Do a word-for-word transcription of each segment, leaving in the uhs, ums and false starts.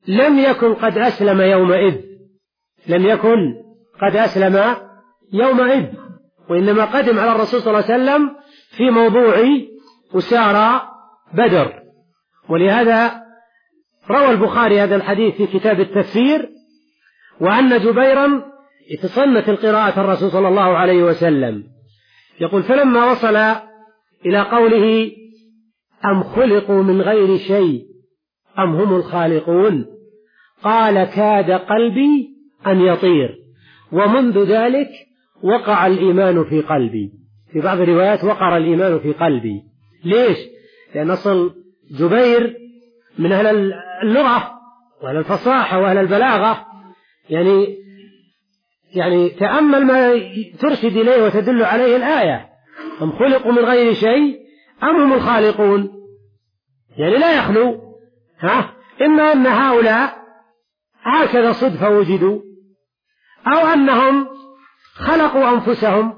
لم يكن قد أسلم يومئذ، لم يكن قد أسلم يومئذ، وإنما قدم على الرسول صلى الله عليه وسلم في موضوع أسارى بدر. ولهذا روى البخاري هذا الحديث في كتاب التفسير، وأن جبيرا يتصنت القراءة الرسول صلى الله عليه وسلم، يقول: فلما وصل إلى قوله: أم خلقوا من غير شيء أم هم الخالقون، قال: كاد قلبي أن يطير، ومنذ ذلك وقع الإيمان في قلبي. في بعض الروايات وقر الإيمان في قلبي. ليش؟ لأن أصل جبير من أهل اللغة وأهل الفصاحة وأهل البلاغة، يعني يعني تأمل ما ترشد إليه وتدل عليه الآية: أم خلقوا من غير شيء أم هم الخالقون، يعني لا يخلو، ها إما أن هؤلاء هكذا صدفة وجدوا، أو أنهم خلقوا أنفسهم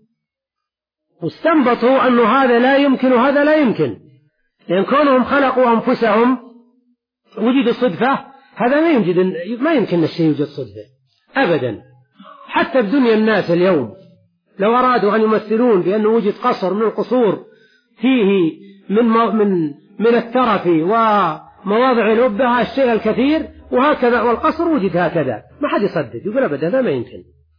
واستنبطوا أن هذا لا يمكن وهذا لا يمكن، لأن كونهم خلقوا أنفسهم وجد صدفة، هذا ما يمكن ما يمكن الشيء يوجد صدفة أبدا. حتى في دنيا الناس اليوم لو أرادوا أن يمثلون بأنه وجد قصر من القصور فيه من من من الترف ومواضع الأبهة الشيء الكثير، وهكذا والقصر وجد هكذا، ما حد يصدق، يقول أبدا هذا ما يمكن.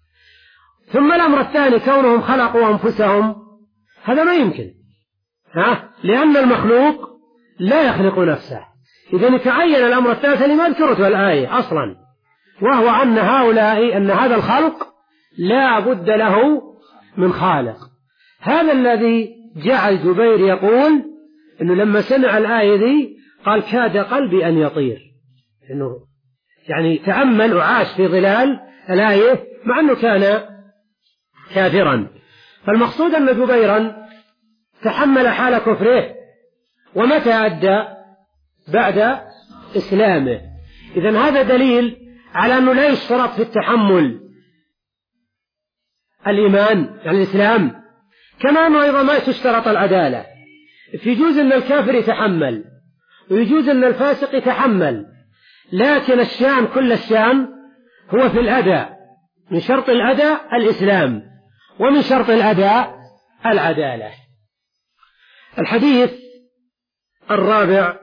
ثم الأمر الثاني كونهم خلقوا أنفسهم، هذا ما يمكن، ها لأن المخلوق لا يخلق نفسه. إذن يتعين الأمر الثالث اللي ما ذكرته الآية أصلا، وهو أن هؤلاء أن هذا الخلق لا بد له من خالق. هذا الذي جعل جبير يقول إنه لما سمع الآية دي قال: كاد قلبي أن يطير، إنه يعني تأمل وعاش في ظلال الآية مع أنه كان كافرا. فالمقصود أن جبيرا تحمل حال كفره، ومتى أدى؟ بعد إسلامه. إذن هذا دليل على أنه لا يشترط في التحمل الإيمان يعني الإسلام، كما أنه أيضا ما تشترط العدالة. في جزء أن الكافر يتحمل، ويجوز أن الفاسق يتحمل، لكن الشان كل الشان هو في الأداء. من شرط الأداء الإسلام، ومن شرط الأداء العدالة. الحديث الرابع: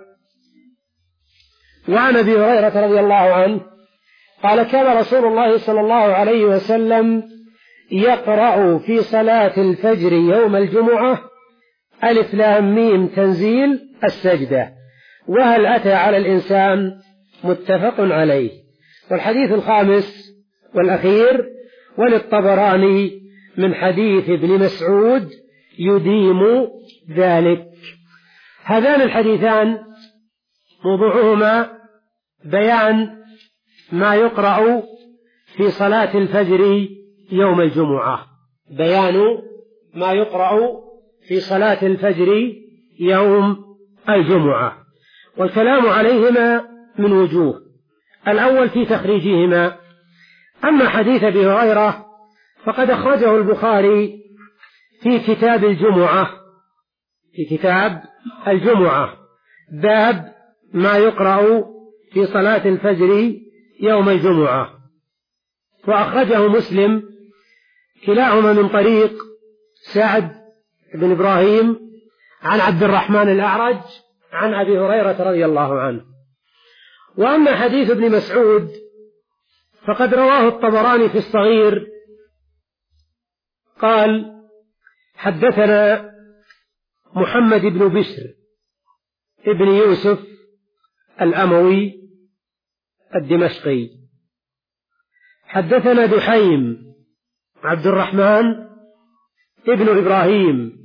وعن أبي هريرة رضي الله عنه قال: كان رسول الله صلى الله عليه وسلم يقرأ في صلاة الفجر يوم الجمعة: ألف لام ميم تنزيل السجدة، وهل أتى على الإنسان، متفق عليه. والحديث الخامس والأخير: وللطبراني من حديث ابن مسعود يديم ذلك. هذان الحديثان موضوعهما بيان ما يقرأ في صلاة الفجر يوم الجمعة، بيان ما يقرأ في صلاة الفجر يوم الجمعة، والكلام عليهما من وجوه. الأول في تخريجهما. أما حديث أبي هريرة فقد أخرجه البخاري في كتاب الجمعة، في كتاب الجمعة باب ما يقرأ في صلاة الفجر يوم الجمعة، وأخرجه مسلم كلاهما من طريق سعد بن إبراهيم عن عبد الرحمن الأعرج عن أبي هريرة رضي الله عنه. وأما حديث ابن مسعود فقد رواه الطبراني في الصغير قال: حدثنا محمد بن بشر ابن يوسف الأموي الدمشقي، حدثنا دحيم عبد الرحمن ابن إبراهيم،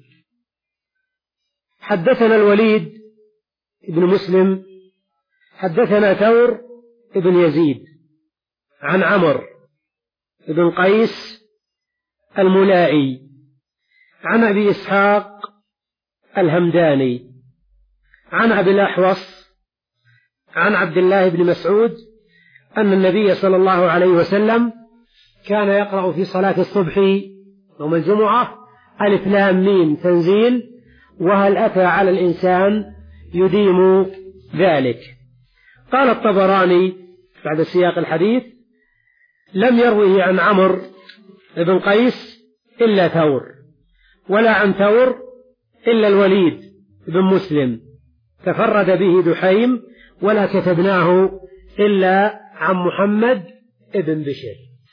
حدثنا الوليد ابن مسلم، حدثنا ثور ابن يزيد عن عمرو ابن قيس الملائي عن أبي إسحاق الهمداني عن أبي الأحوص عن عبد الله بن مسعود أن النبي صلى الله عليه وسلم كان يقرأ في صلاة الصبح يوم الجمعة: ألف لام ميم تنزيل، وهل أتى على الإنسان، يديم ذلك. قال الطبراني بعد سياق الحديث: لم يروه عن عمرو بن قيس إلا ثور، ولا عن ثور إلا الوليد بن مسلم، تفرد به دحيم، ولا كتبناه إلا عن محمد بن بشر.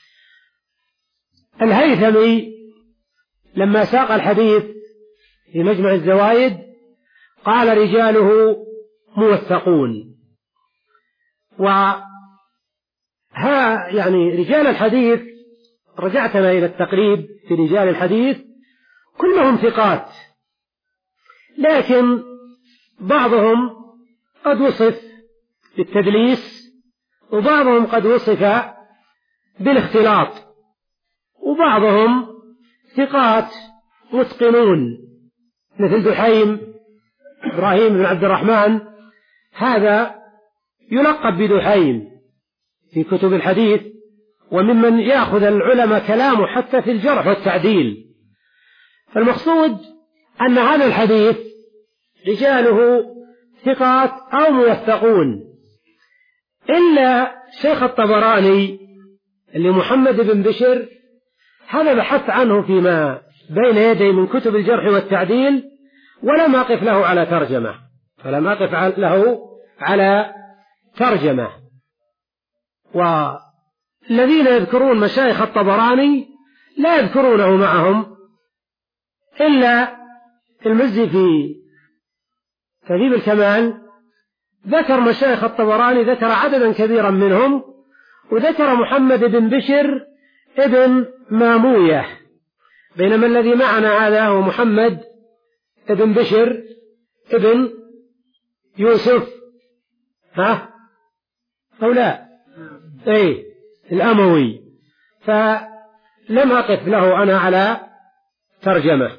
الهيثمي لما ساق الحديث في مجمع الزوائد قال: رجاله موثقون. وها يعني رجال الحديث، رجعتنا إلى التقريب في رجال الحديث، كلهم ثقات، لكن بعضهم قد وصف بالتدليس، وبعضهم قد وصف بالاختلاط، وبعضهم ثقات متقنون مثل دحيم إبراهيم بن عبد الرحمن، هذا يلقب بدحيم في كتب الحديث، وممن يأخذ العلماء كلامه حتى في الجرح والتعديل. فالمقصود أن هذا الحديث رجاله ثقات أو موثقون، إلا شيخ الطبراني اللي محمد بن بشر، هذا بحث عنه فيما بين يدي من كتب الجرح والتعديل، ولم أقف له على ترجمة فلم أقف له على ترجمة. والذين يذكرون مشايخ الطبراني لا يذكرونه معهم، إلا المزي في تهذيب الكمال ذكر مشايخ الطبراني، ذكر عددا كبيرا منهم، وذكر محمد بن بشر ابن ماموية، بينما الذي معنا هذا هو محمد ابن بشر ابن يوسف، ها أو لا؟ أي الأموي، فلم أقف له أنا على ترجمة.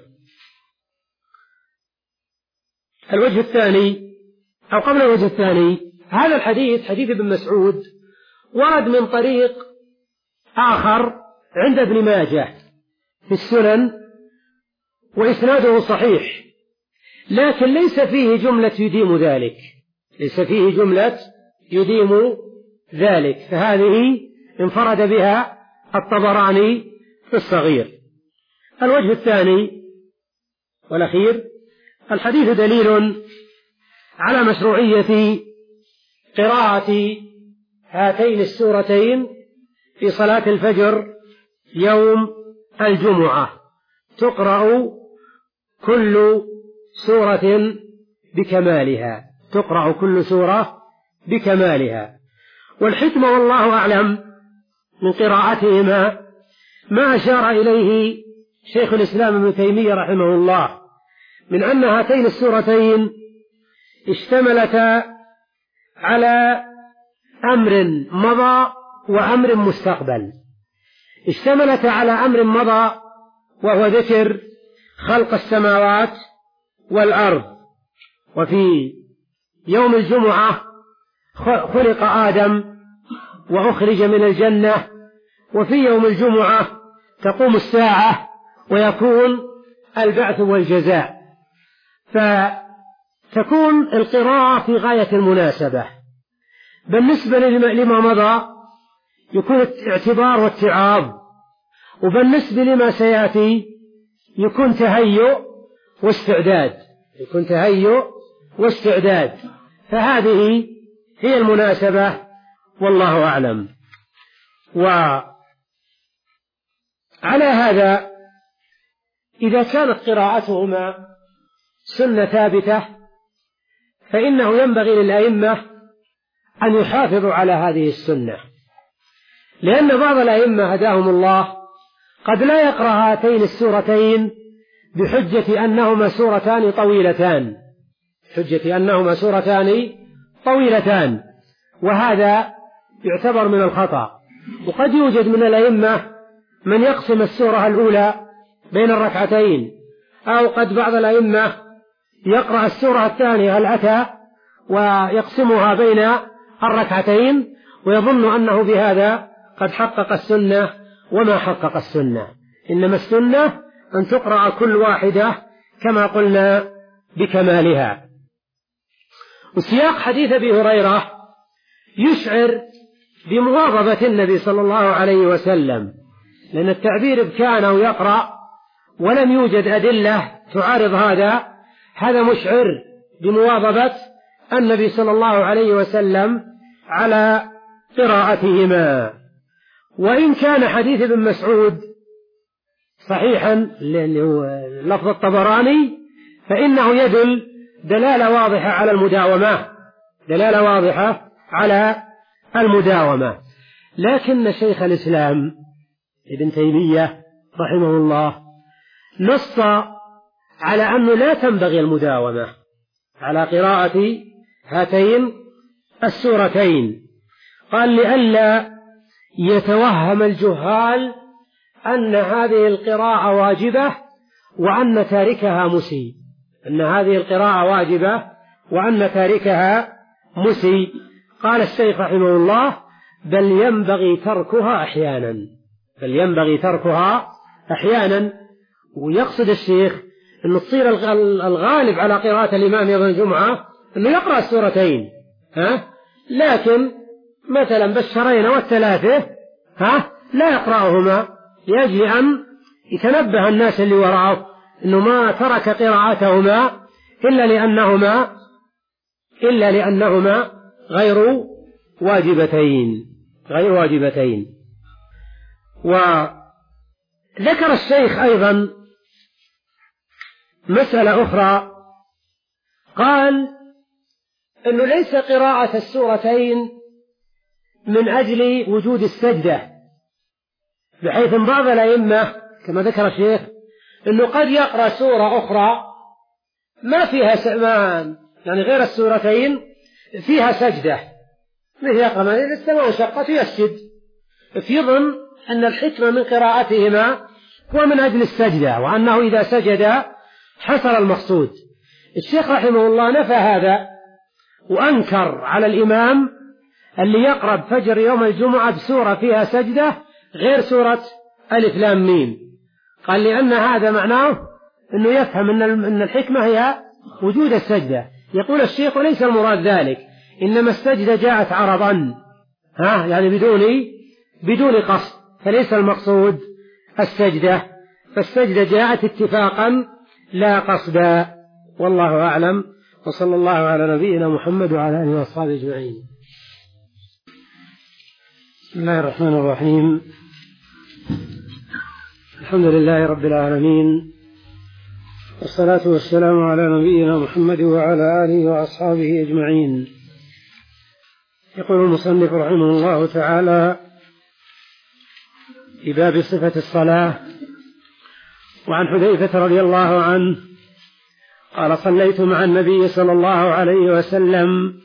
الوجه الثاني، أو قبل الوجه الثاني، هذا الحديث حديث ابن مسعود ورد من طريق آخر عند ابن ماجه في السنن، وإسناده صحيح، لكن ليس فيه جملة يديم ذلك، ليس فيه جملة يديم ذلك، فهذه انفرد بها الطبراني في الصغير. الوجه الثاني والأخير، الحديث دليل على مشروعية قراءة هاتين السورتين في صلاة الفجر يوم الجمعة، تقرأ كل سورة بكمالها، تقرأ كل سورة بكمالها. والحكمة والله أعلم من قراءتهما ما أشار إليه شيخ الإسلام ابن تيمية رحمه الله، من أن هاتين السورتين اشتملتا على أمر مضى وأمر مستقبل. اشتملتا على أمر مضى وهو ذكر خلق السماوات والأرض، وفي يوم الجمعة خلق آدم وأخرج من الجنة، وفي يوم الجمعة تقوم الساعة ويكون البعث والجزاء، فتكون القراءة في غاية المناسبة. بالنسبة لما مضى يكون اعتبار واتعاظ، وبالنسبة لما سيأتي يكون تهيؤ واستعداد، يكون تهيؤ واستعداد، فهذه هي المناسبة والله أعلم. وعلى هذا إذا كانت قراءتهما سنة ثابتة فإنه ينبغي للأئمة أن يحافظوا على هذه السنة، لأن بعض الأئمة هداهم الله قد لا يقرأ هاتين السورتين بحجة أنهما سورتان طويلتان، حجة أنهما سورتان طويلتان، وهذا يعتبر من الخطأ. وقد يوجد من الأئمة من يقسم السورة الأولى بين الركعتين، أو قد بعض الأئمة يقرأ السورة الثانية هل أتى ويقسمها بين الركعتين، ويظن أنه بهذا قد حقق السنة، وما حقق السنة، إنما السنة أن تقرأ كل واحدة كما قلنا بكمالها. وسياق حديث أبي هريرة يشعر بمواظبة النبي صلى الله عليه وسلم، لأن التعبير بكان أو يقرأ ولم يوجد أدلة تعارض هذا، هذا مشعر بمواظبة النبي صلى الله عليه وسلم على قراءتهما. وإن كان حديث ابن مسعود صحيحا اللي هو لفظ الطبراني، فإنه يدل دلالة واضحة على المداومة، دلالة واضحة على المداومة. لكن شيخ الإسلام ابن تيمية رحمه الله نص على أنه لا تنبغي المداومة على قراءة هاتين السورتين. قال لئلا يتوهم الجهال أن هذه القراءة واجبة وأن تاركها مسيء، أن هذه القراءة واجبة وأن تاركها مسيء. قال الشيخ رحمه الله بل ينبغي تركها أحيانا، بل ينبغي تركها أحيانا. ويقصد الشيخ أن تصير الغالب على قراءة الإمام يوم الجمعة أنه يقرأ السورتين، ها؟ لكن مثلا بالشرين والثلاثة ها لا يقرأهما، يجب أن يتنبه الناس اللي وراءه أنه ما ترك قراءتهما إلا لأنهما إلا لأنهما غير واجبتين غير واجبتين. وذكر الشيخ أيضا مسألة أخرى، قال أنه ليس قراءة السورتين من أجل وجود السجدة، بحيث ان بعض الأئمة كما ذكر الشيخ أنه قد يقرأ سورة أخرى ما فيها سمان، يعني غير السورتين فيها سجدة، مثل يقرأ من السماء انشقت يسجد، فيظن أن الحكمة من قراءتهما هو من أجل السجدة، وأنه إذا سجد حصل المقصود. الشيخ رحمه الله نفى هذا وأنكر على الإمام اللي يقرأ بفجر يوم الجمعة بسورة فيها سجدة غير سورة ألف لام ميم، قال لأن هذا معناه أنه يفهم أن الحكمة هي وجود السجدة. يقول الشيخ وليس المراد ذلك، إنما السجدة جاءت عرضا، ها يعني بدون بدون قصد، فليس المقصود السجدة، فالسجدة جاءت اتفاقا لا قصدا، والله أعلم. وصلى الله على نبينا محمد وعلى آله وأصحابه أجمعين. بسم الله الرحمن الرحيم، الحمد لله رب العالمين، والصلاة والسلام على نبينا محمد وعلى آله وأصحابه أجمعين. يقول المصنف رحمه الله تعالى في باب صفة الصلاة: وعن حذيفة رضي الله عنه قال: صليت مع النبي صلى الله عليه وسلم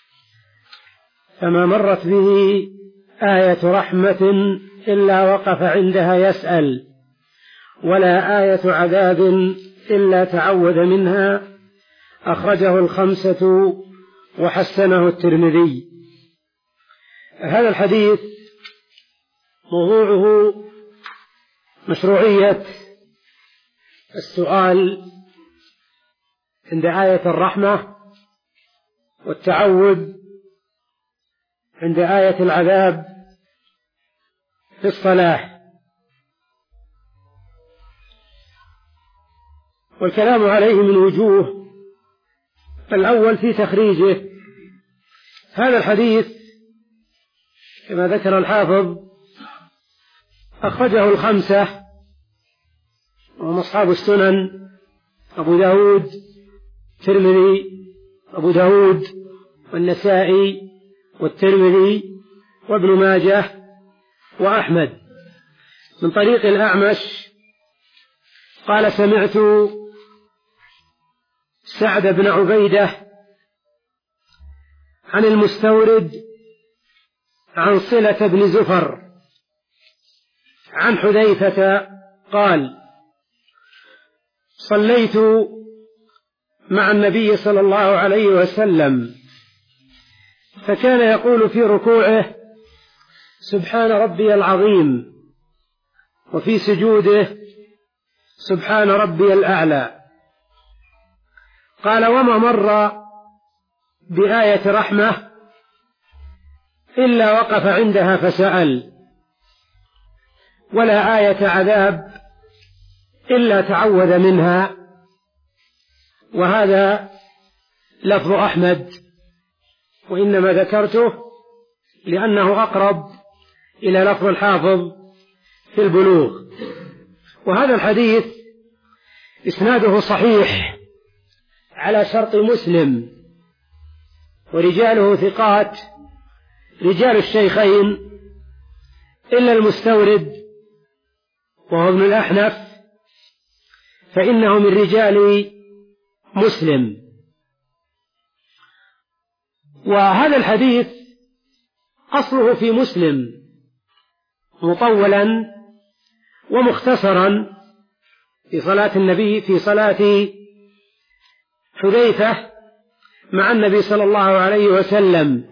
فما مرت به آية رحمة إلا وقف عندها يسأل، ولا آية عذاب إلا تعوذ منها. أخرجه الخمسة وحسنه الترمذي. هذا الحديث موضوعه مشروعية السؤال عند آية الرحمة، والتعوذ عند آية العذاب في الصلاة. والكلام عليه من وجوه: الأول في تخريجه. هذا الحديث كما ذكر الحافظ أخرجه الخمسة وهم أصحاب السنن: أبو داود، الترمذي، أبو داود والنسائي والترمذي وابن ماجه وأحمد، من طريق الأعمش قال: سمعت سعد بن عبيدة عن المستورد عن صلة بن زفر عن حذيفة قال: صليت مع النبي صلى الله عليه وسلم فكان يقول في ركوعه: سبحان ربي العظيم، وفي سجوده: سبحان ربي الأعلى. قال: وما مر بآية رحمة إلا وقف عندها فسأل، ولا آية عذاب إلا تعوذ منها. وهذا لفظ أحمد، وإنما ذكرته لأنه أقرب إلى لفظ الحافظ في البلوغ. وهذا الحديث إسناده صحيح على شرط مسلم، ورجاله ثقات رجال الشيخين إلا المستورد وهو ابن الأحنف فإنه من رجال مسلم. وهذا الحديث أصله في مسلم مطولا ومختصرا في صلاة النبي في صلاة حذيفة مع النبي صلى الله عليه وسلم،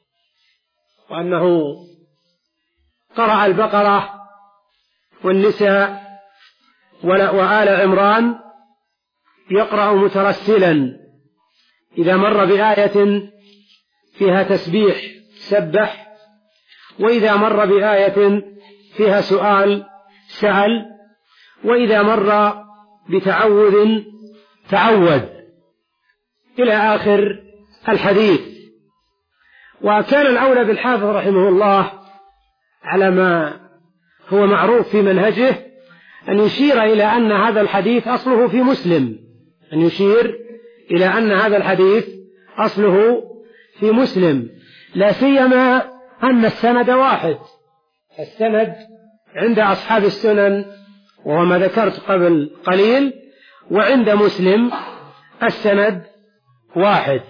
وأنه قرأ البقرة والنساء وآل عمران يقرأ مترسلا، إذا مر بآية فيها تسبيح سبح، وإذا مر بآية فيها سؤال سأل، وإذا مر بتعوذ تعوذ، إلى آخر الحديث. وكان الأولى بالحافظ رحمه الله على ما هو معروف في منهجه أن يشير إلى أن هذا الحديث أصله في مسلم، أن يشير إلى أن هذا الحديث أصله في مسلم، لا سيما أن السند واحد. السند عند أصحاب السنن وهو ما ذكرت قبل قليل، وعند مسلم السند واحد.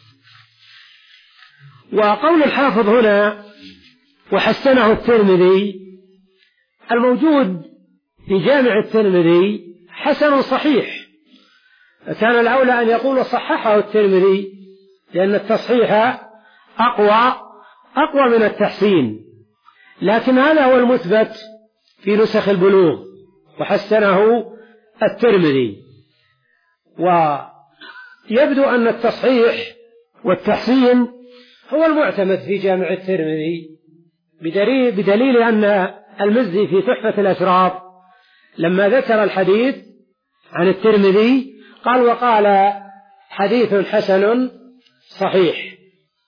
وقول الحافظ هنا وحسنه الترمذي، الموجود في جامع الترمذي حسن صحيح، فكان الأولى أن يقول صححه الترمذي، لأن التصحيح أقوى أقوى من التحسين، لكن هذا هو المثبت في نسخ البلوغ وحسنه الترمذي. ويبدو أن التصحيح والتحسين هو المعتمد في جامع الترمذي، بدليل, بدليل أن المزي في تحفة الأشراف لما ذكر الحديث عن الترمذي قال وقال حديث حسن صحيح.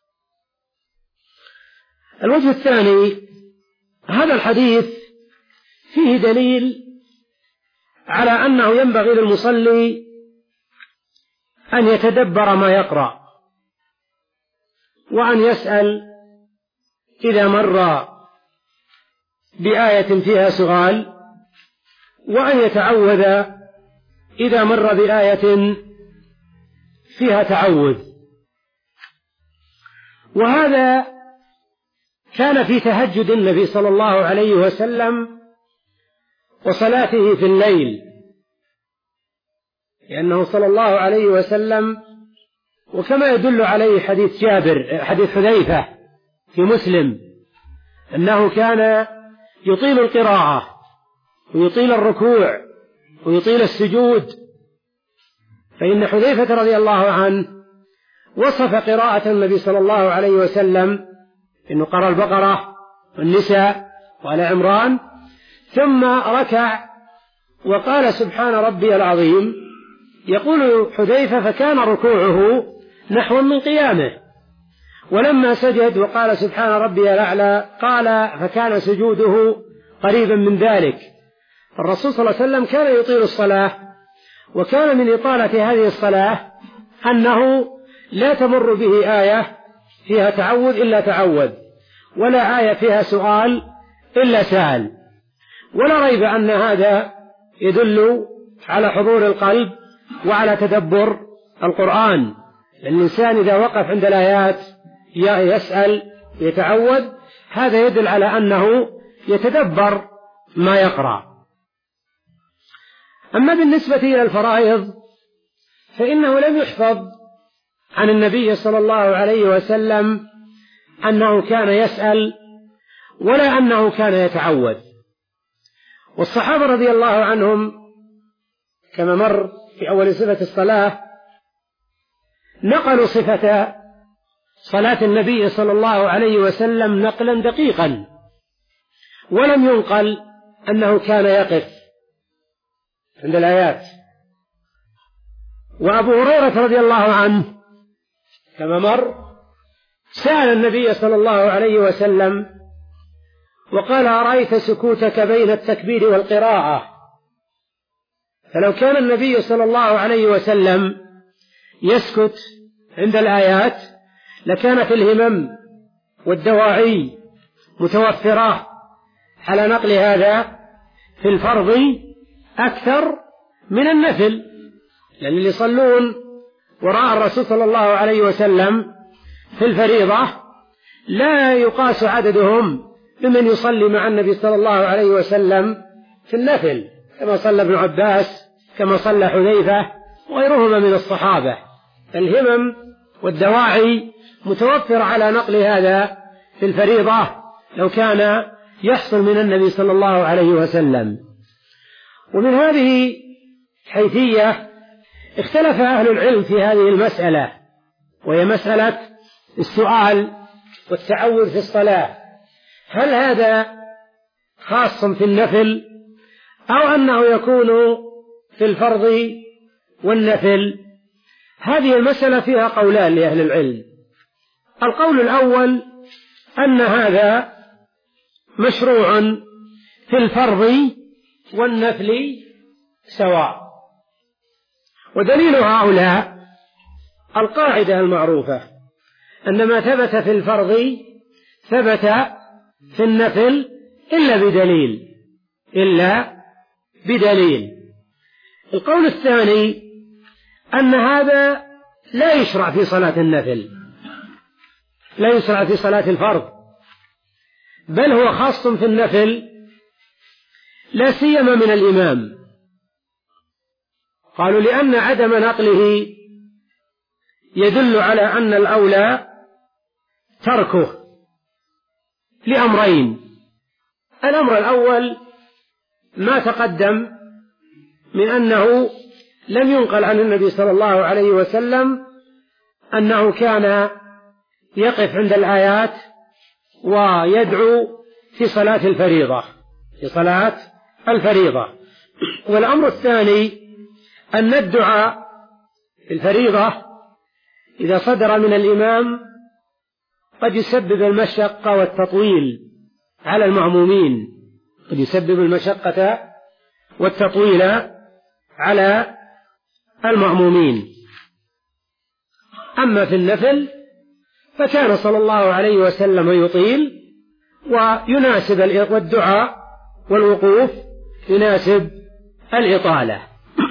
الوجه الثاني، هذا الحديث فيه دليل على أنه ينبغي للمصلي أن يتدبر ما يقرأ، وأن يسأل إذا مر بآية فيها سؤال، وأن يتعوذ إذا مر بآية فيها تعوذ. وهذا كان في تهجد النبي صلى الله عليه وسلم وصلاته في الليل، لأنه صلى الله عليه وسلم، وكما يدل عليه حديث جابر حديث حذيفة في مسلم، أنه كان يطيل القراءة ويطيل الركوع ويطيل السجود. فإن حذيفة رضي الله عنه وصف قراءة النبي صلى الله عليه وسلم إنه قرأ البقرة والنساء وآل عمران، ثم ركع وقال سبحان ربي العظيم. يقول حذيفة فكان ركوعه نحو من قيامه، ولما سجد وقال سبحان ربي الأعلى قال فكان سجوده قريبا من ذلك. الرسول صلى الله عليه وسلم كان يطيل الصلاة، وكان من إطالة هذه الصلاة أنه لا تمر به آية فيها تعوذ إلا تعوذ، ولا آية فيها سؤال إلا سأل. ولا ريب أن هذا يدل على حضور القلب وعلى تدبر القرآن. الإنسان إذا وقف عند الآيات يسأل يتعوذ، هذا يدل على أنه يتدبر ما يقرأ. أما بالنسبة إلى الفرائض فإنه لم يحفظ عن النبي صلى الله عليه وسلم أنه كان يسأل ولا أنه كان يتعوذ. والصحابة رضي الله عنهم كما مر في أول صفة الصلاة نقلوا صفة صلاة النبي صلى الله عليه وسلم نقلا دقيقا، ولم ينقل أنه كان يقف عند الآيات. وأبو هريرة رضي الله عنه كما مر سأل النبي صلى الله عليه وسلم وقال: أرأيت سكوتك بين التكبير والقراءة؟ فلو كان النبي صلى الله عليه وسلم يسكت عند الآيات لكانت الهمم والدواعي متوفرة على نقل هذا في الفرض أكثر من النفل، لأن اللي يصلون وراء الرسول صلى الله عليه وسلم في الفريضة لا يقاس عددهم بمن يصلي مع النبي صلى الله عليه وسلم في النفل، كما صلى ابن عباس، كما صلى حذيفة وغيرهما من الصحابة. الهمم والدواعي متوفر على نقل هذا في الفريضة لو كان يحصل من النبي صلى الله عليه وسلم. ومن هذه الحيثية اختلف أهل العلم في هذه المسألة، وهي مسألة السؤال والتعوذ في الصلاة، هل هذا خاص في النفل أو أنه يكون في الفرض والنفل؟ هذه المسألة فيها قولان لأهل العلم. القول الأول أن هذا مشروع في الفرض والنفل سواء، ودليل هؤلاء القاعدة المعروفة أن ما ثبت في الفرض ثبت في النفل إلا بدليل إلا بدليل. القول الثاني أن هذا لا يشرع في صلاة النفل، لا يشرع في صلاة الفرض، بل هو خاص في النفل لا سيما من الإمام. قالوا لأن عدم نقله يدل على أن الأولى تركه لأمرين: الأمر الأول ما تقدم من أنه لم ينقل عن النبي صلى الله عليه وسلم أنه كان يقف عند الآيات ويدعو في صلاة الفريضة في صلاة الفريضة. والأمر الثاني أن الدعاء في الفريضة إذا صدر من الإمام قد يسبب المشقة والتطويل على المأمومين، قد يسبب المشقة والتطويل على المأمومين. أما في النفل فكان صلى الله عليه وسلم يطيل ويناسب والدعاء والوقوف يناسب الإطالة.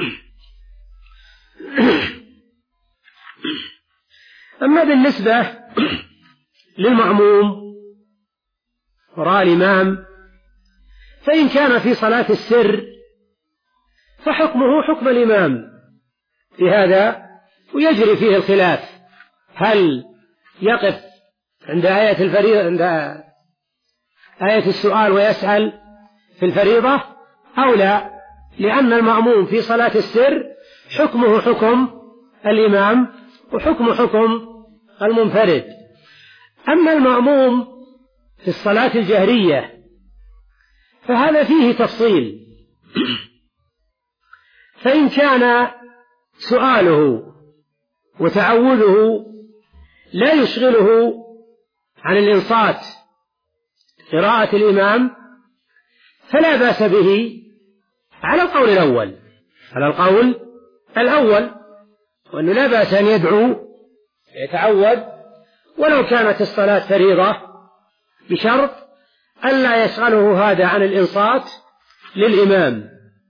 أما بالنسبة للمأموم وراء الإمام فإن كان في صلاة السر فحكمه حكم الإمام في هذا، ويجري فيه الخلاف: هل يقف عند آية الفريضة عند آية السؤال ويسأل في الفريضة أو لا، لأن المأموم في صلاة السر حكمه حكم الإمام وحكم حكم المنفرد. أما المأموم في الصلاة الجهرية فهذا فيه تفصيل، فإن كان سؤاله وتعوذه لا يشغله عن الإنصات قراءة الإمام فلا بأس به على القول الأول على القول الأول وأنه لا بأس أن يدعو يتعوذ ولو كانت الصلاة فريضة، بشرط ألا يشغله هذا عن الإنصات للإمام.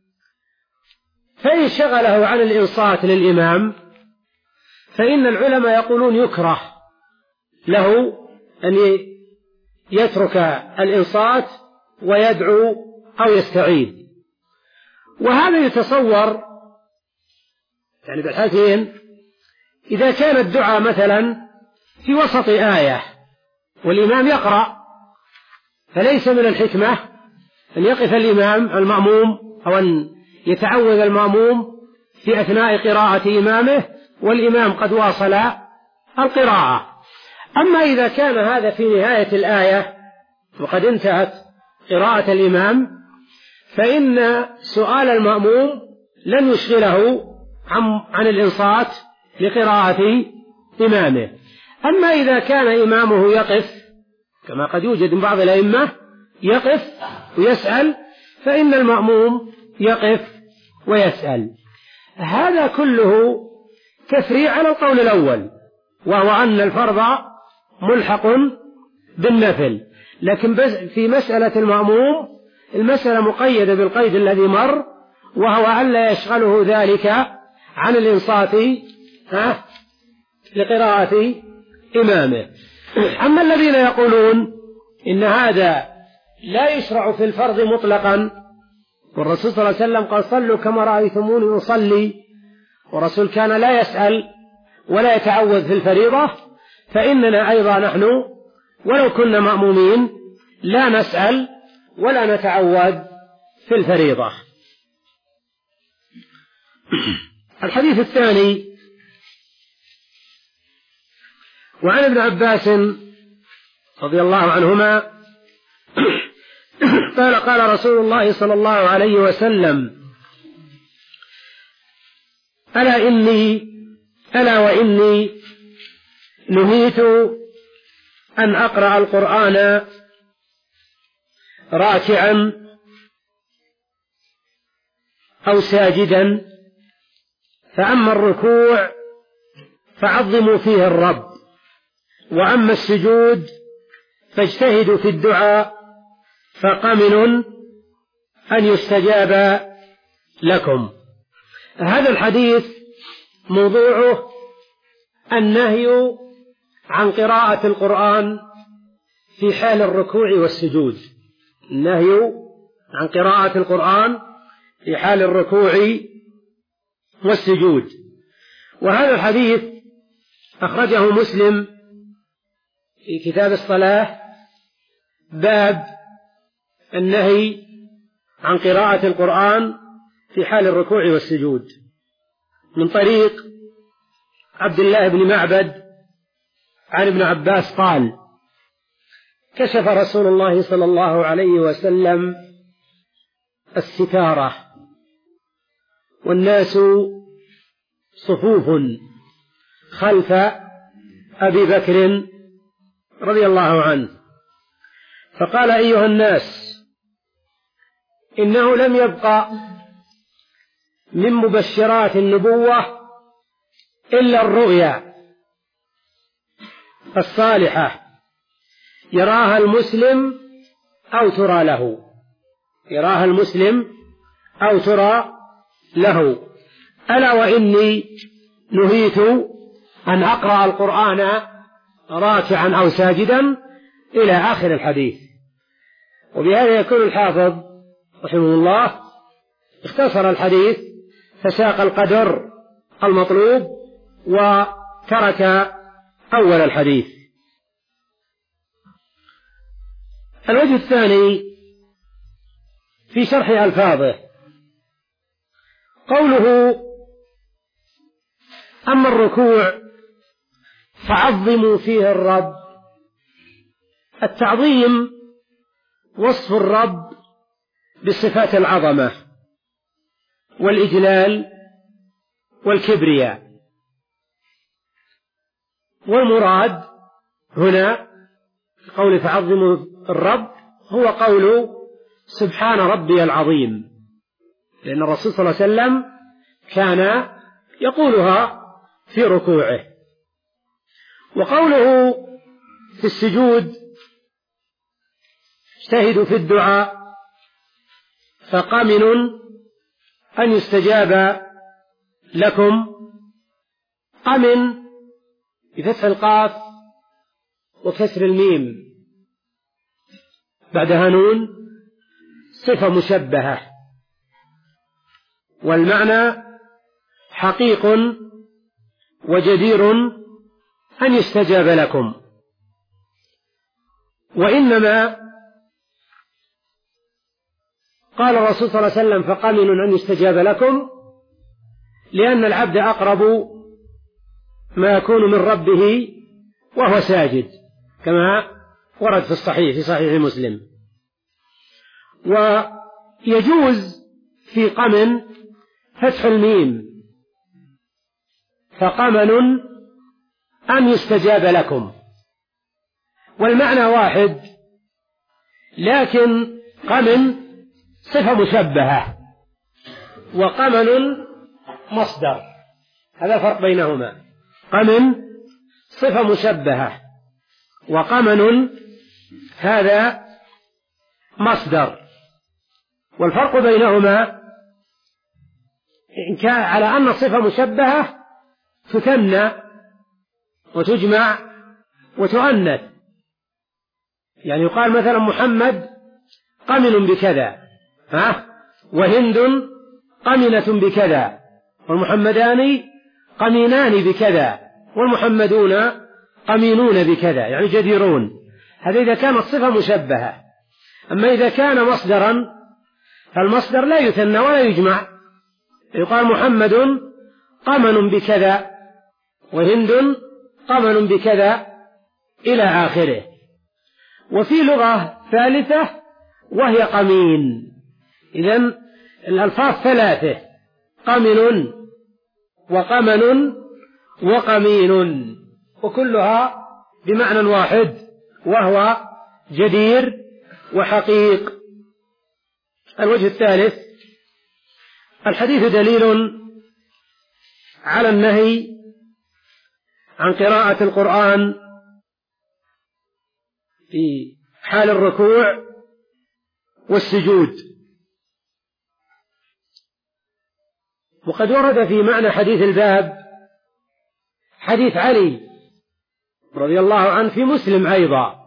فإن شغله عن الإنصات للإمام فإن العلماء يقولون يكره له أن يترك الإنصات ويدعو أو يستعيذ. وهذا يتصور يعني بالحالتين: إذا كان الدعاء مثلا في وسط آية والإمام يقرأ فليس من الحكمة أن يقف الإمام المأموم أو أن يتعوذ المأموم في أثناء قراءة إمامه والإمام قد واصل القراءة. أما إذا كان هذا في نهاية الآية وقد انتهت قراءة الإمام فإن سؤال المأموم لن يشغله عن, عن الإنصات لقراءة إمامه. أما إذا كان إمامه يقف كما قد يوجد من بعض الأئمة يقف ويسأل فإن المأموم يقف ويسأل. هذا كله تفريع على القول الأول وهو أن الفرض ملحق بالنفل، لكن بس في مسألة المأموم المسألة مقيدة بالقيد الذي مر وهو ألا يشغله ذلك عن الإنصات لقراءة إمامه. أما الذين يقولون إن هذا لا يشرع في الفرض مطلقا والرسول صلى الله عليه وسلم قال صلوا كما رأيتموني أصلي والرسول كان لا يسأل ولا يتعوذ في الفريضة، فإننا أيضا نحن ولو كنا مأمومين لا نسأل ولا نتعوذ في الفريضة. الحديث الثاني وعن ابن عباس رضي الله عنهما قال قال رسول الله صلى الله عليه وسلم ألا إني ألا وإني نهيت أن أقرأ القرآن راكعا أو ساجدا، فأما الركوع فعظموا فيه الرب، وأما السجود فاجتهدوا في الدعاء فقمن أن يستجاب لكم. هذا الحديث موضوعه النهي عن قراءة القرآن في حال الركوع والسجود، النهي عن قراءة القرآن في حال الركوع والسجود. وهذا الحديث أخرجه مسلم في كتاب الصلاة باب النهي عن قراءة القرآن في حال الركوع والسجود من طريق عبد الله بن معبد عن ابن عباس قال كشف رسول الله صلى الله عليه وسلم الستارة والناس صفوف خلف أبي بكر رضي الله عنه، فقال أيها الناس إنه لم يبقى من مبشرات النبوة إلا الرؤيا الصالحة يراها المسلم أو ترى له يراها المسلم أو ترى له ألا وإني نهيت أن أقرأ القرآن راكعا أو ساجدا إلى آخر الحديث. وبهذا يكون الحافظ رحمه الله اختصر الحديث فساق القدر المطلوب وترك أول الحديث. الوجه الثاني في شرح ألفاظه قوله أما الركوع فعظموا فيه الرب. التعظيم وصف الرب بصفات العظمة والإجلال والكبرياء، والمراد هنا قول فعظموا الرب هو قول سبحان ربي العظيم، لأن الرسول صلى الله عليه وسلم كان يقولها في ركوعه. وقوله في السجود اجتهدوا في الدعاء فقمن أن يستجاب لكم. قمن بفتح القاف وكسر الميم بعدها نون صفة مشبهة، والمعنى حقيق وجدير أن يستجاب لكم. وإنما قال الرسول صلى الله عليه وسلم فقمن أن يستجاب لكم لأن العبد أقرب ما يكون من ربه وهو ساجد كما ورد في الصحيح في صحيح مسلم. ويجوز في قمن فتح الميم، فقمن أن يستجاب لكم، والمعنى واحد، لكن قمن صفة مشبهة وقمن مصدر، هذا الفرق بينهما. قمن صفة مشبهة وقمن هذا مصدر، والفرق بينهما إن كان على أن الصفة مشبهة تثنى وتجمع وتؤنث، يعني يقال مثلا محمد قمن بكذا، ها، وهند قمنة بكذا، والمحمدان قمينان بكذا، والمحمدون قمينون بكذا، يعني جديرون. هذا إذا كانت صفة مشبهة. أما إذا كان مصدرا فالمصدر لا يثنى ولا يجمع، يقال محمد قمن بكذا وهند قمن بكذا إلى آخره. وفي لغة ثالثة وهي قمين. إذن الألفاظ ثلاثة: قمن وقمن وقمين، وكلها بمعنى واحد وهو جدير وحقيق. الوجه الثالث: الحديث دليل على النهي عن قراءة القرآن في حال الركوع والسجود. وقد ورد في معنى حديث الباب حديث علي رضي الله عنه في مسلم أيضا،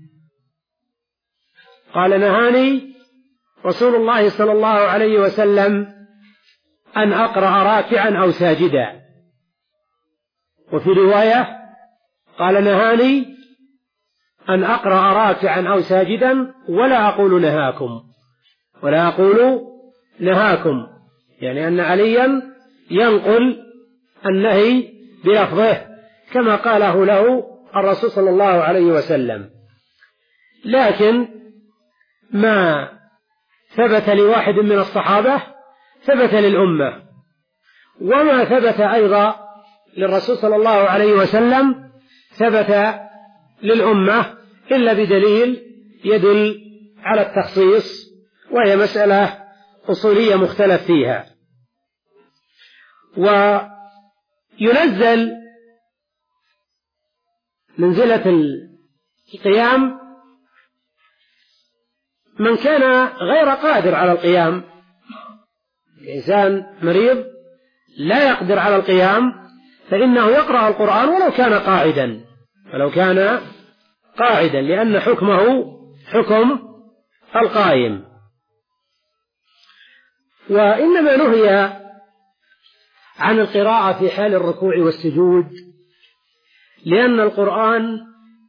قال: نهاني رسول الله صلى الله عليه وسلم أن أقرأ راكعا أو ساجدا. وفي رواية قال: نهاني أن أقرأ راكعا أو ساجدا ولا أقول نهاكم، ولا أقول نهاكم، يعني أن عليا ينقل النهي بلفظه كما قاله له الرسول صلى الله عليه وسلم. لكن ما ثبت لواحد من الصحابة ثبت للأمة، وما ثبت أيضا للرسول صلى الله عليه وسلم ثبت للأمة، إلا بدليل يدل على التخصيص، وهي مسألة أصولية مختلف فيها. وينزل منزلة القيام من كان غير قادر على القيام. الإنسان مريض لا يقدر على القيام فإنه يقرأ القرآن ولو كان قاعدا، ولو كان قاعدا، لأن حكمه حكم القائم. وإنما نهي عن القراءة في حال الركوع والسجود لأن القرآن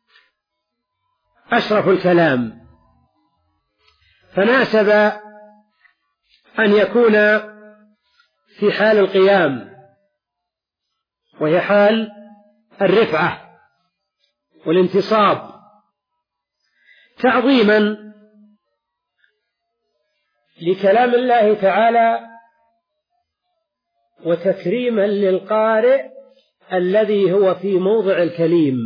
أشرف الكلام، فناسب أن يكون في حال القيام، وهي حال الرفعة والانتصاب، تعظيما لكلام الله تعالى وتكريما للقارئ الذي هو في موضع الكليم.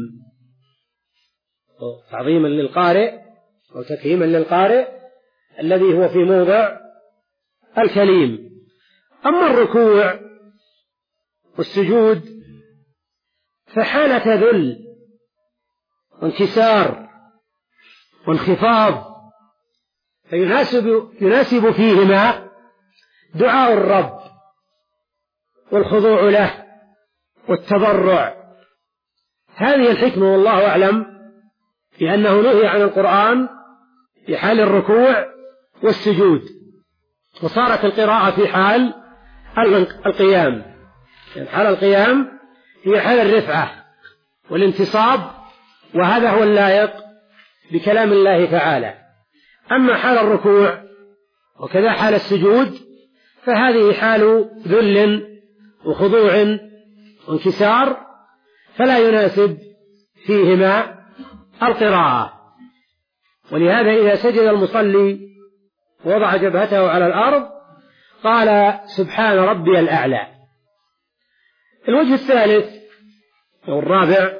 تعظيما للقارئ وتكريما للقارئ الذي هو في موضع الكليم. أما الركوع والسجود فحالة ذل وانكسار وانخفاض، فيناسب يناسب فيهما دعاء الرب والخضوع له والتضرع. هذه الحكمة والله أعلم في أنه نهي عن القرآن في حال الركوع والسجود، وصارت القراءة في حال القيام. يعني حال القيام هي حال الرفعة والانتصاب، وهذا هو اللائق بكلام الله تعالى. أما حال الركوع وكذا حال السجود فهذه حال ذل وخضوع وانكسار، فلا يناسب فيهما القراءة. ولهذا إذا سجد المصلي ووضع جبهته على الأرض قال سبحان ربي الأعلى. الوجه الثالث أو الرابع: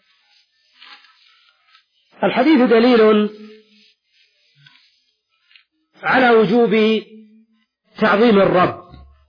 الحديث دليل على وجوب تعظيم الرب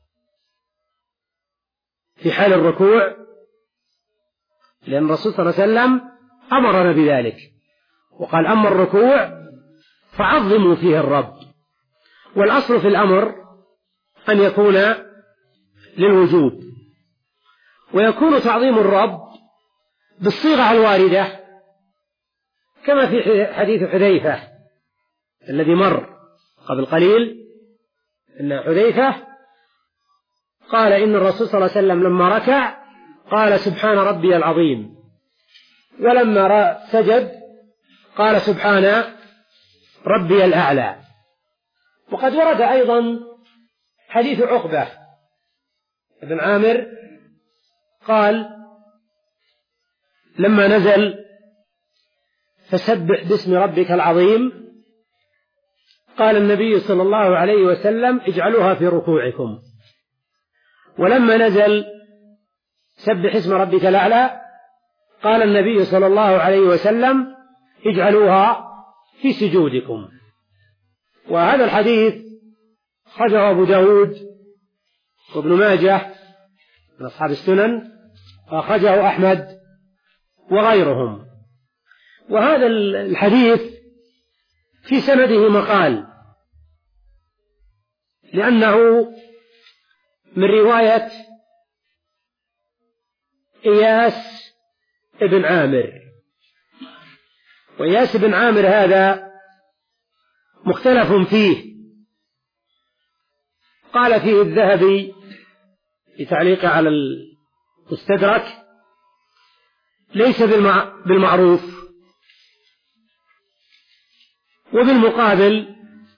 في حال الركوع، لأن الرسول صلى الله عليه وسلم أمرنا بذلك وقال: أما الركوع فعظموا فيه الرب. والأصل في الأمر أن يكون للوجوب، ويكون تعظيم الرب بالصيغة الواردة كما في حديث حذيفة الذي مر قبل قليل، أن حذيفة قال إن الرسول صلى الله عليه وسلم لما ركع قال سبحان ربي العظيم، ولما سجد قال سبحان ربي الأعلى. وقد ورد أيضا حديث عقبة بن عامر قال لما نزل فسبح باسم ربك العظيم قال النبي صلى الله عليه وسلم اجعلوها في ركوعكم. ولما نزل سبح اسم ربك الأعلى قال النبي صلى الله عليه وسلم اجعلوها في سجودكم. وهذا الحديث خرجه أبو داود وابن ماجه من أصحاب السنن، وأخرجه أحمد وغيرهم. وهذا الحديث في سنده مقال، لأنه من رواية إياس بن عامر، وإياس بن عامر هذا مختلف فيه. قال فيه الذهبي في تعليقه على المستدرك ليس بالمعروف، وبالمقابل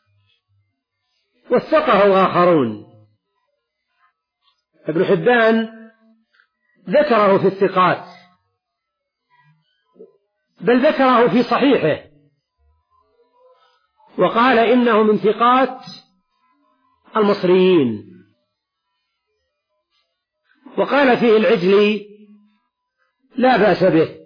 وثقه آخرون. ابن حبان ذكره في الثقات، بل ذكره في صحيحه وقال إنه من ثقات المصريين. وقال فيه العجلي لا بأس به.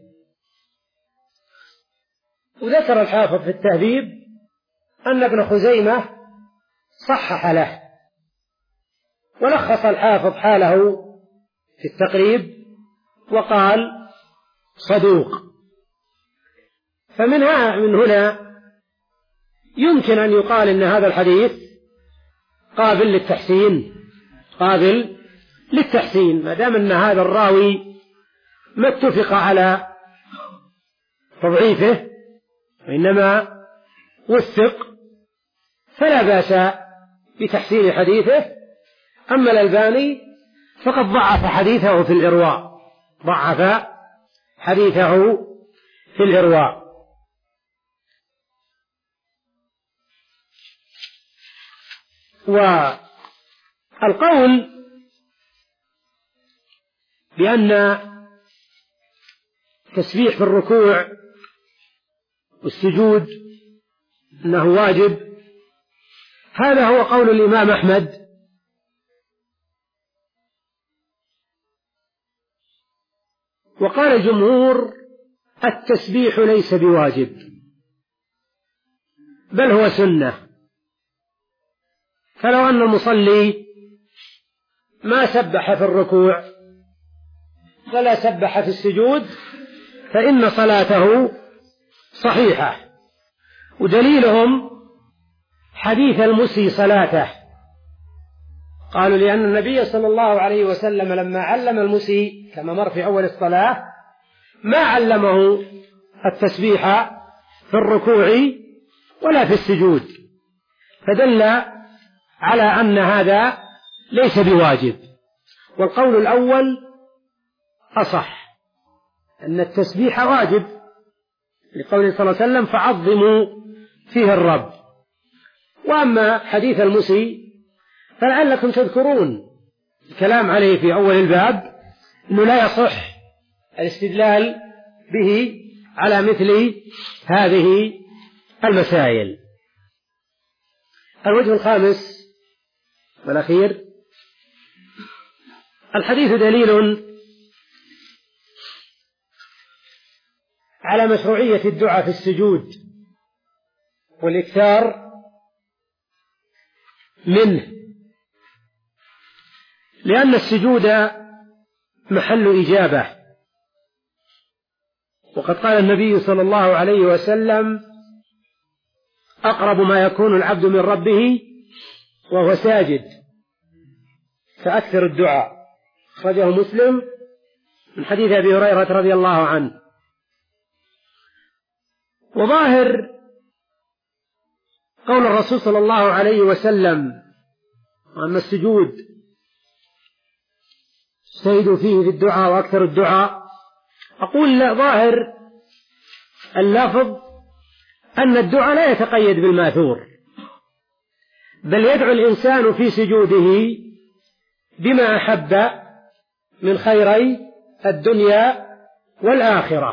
وذكر الحافظ في التهذيب أن ابن خزيمة صحح له، ولخص الحافظ حاله في التقريب وقال صدوق. فمن هنا يمكن أن يقال إن هذا الحديث قابل للتحسين، قابل للتحسين ما دام أن هذا الراوي ما اتفق على تضعيفه وإنما وثق، فلا بأس بتحسين حديثه. أما الألباني فقد ضعف حديثه في الإرواء، ضعف حديثه في الإرواء. والقول بأن تسبيح في الركوع والسجود أنه واجب، هذا هو قول الإمام أحمد وقال الجمهور التسبيح ليس بواجب بل هو سنة. فلو أن المصلي ما سبح في الركوع ولا سبح في السجود فإن صلاته صحيحة. ودليلهم حديث المسي صلاته، قالوا لأن النبي صلى الله عليه وسلم لما علم المسي كما مر في أول الصلاة ما علمه التسبيح في الركوع ولا في السجود، فدل على أن هذا ليس بواجب. والقول الأول أصح، أن التسبيح واجب لقوله صلى الله عليه وسلم فعظموا فيه الرب. وأما حديث المسي فلعلكم تذكرون الكلام عليه في أول الباب أنه لا يصح الاستدلال به على مثل هذه المسائل. الوجه الخامس والأخير: الحديث دليل على مشروعية الدعاء في السجود والإكثار منه، لأن السجود محل إجابة، وقد قال النبي صلى الله عليه وسلم: أقرب ما يكون العبد من ربه وهو ساجد، فأكثر الدعاء. أخرجه مسلم من حديث أبي هريرة رضي الله عنه. وظاهر قول الرسول صلى الله عليه وسلم أن السجود اجتهدوا فيه في الدعاء وأكثر الدعاء، أقول لا، ظاهر اللفظ أن الدعاء لا يتقيد بالماثور، بل يدعو الإنسان في سجوده بما أحب من خيري الدنيا والآخرة.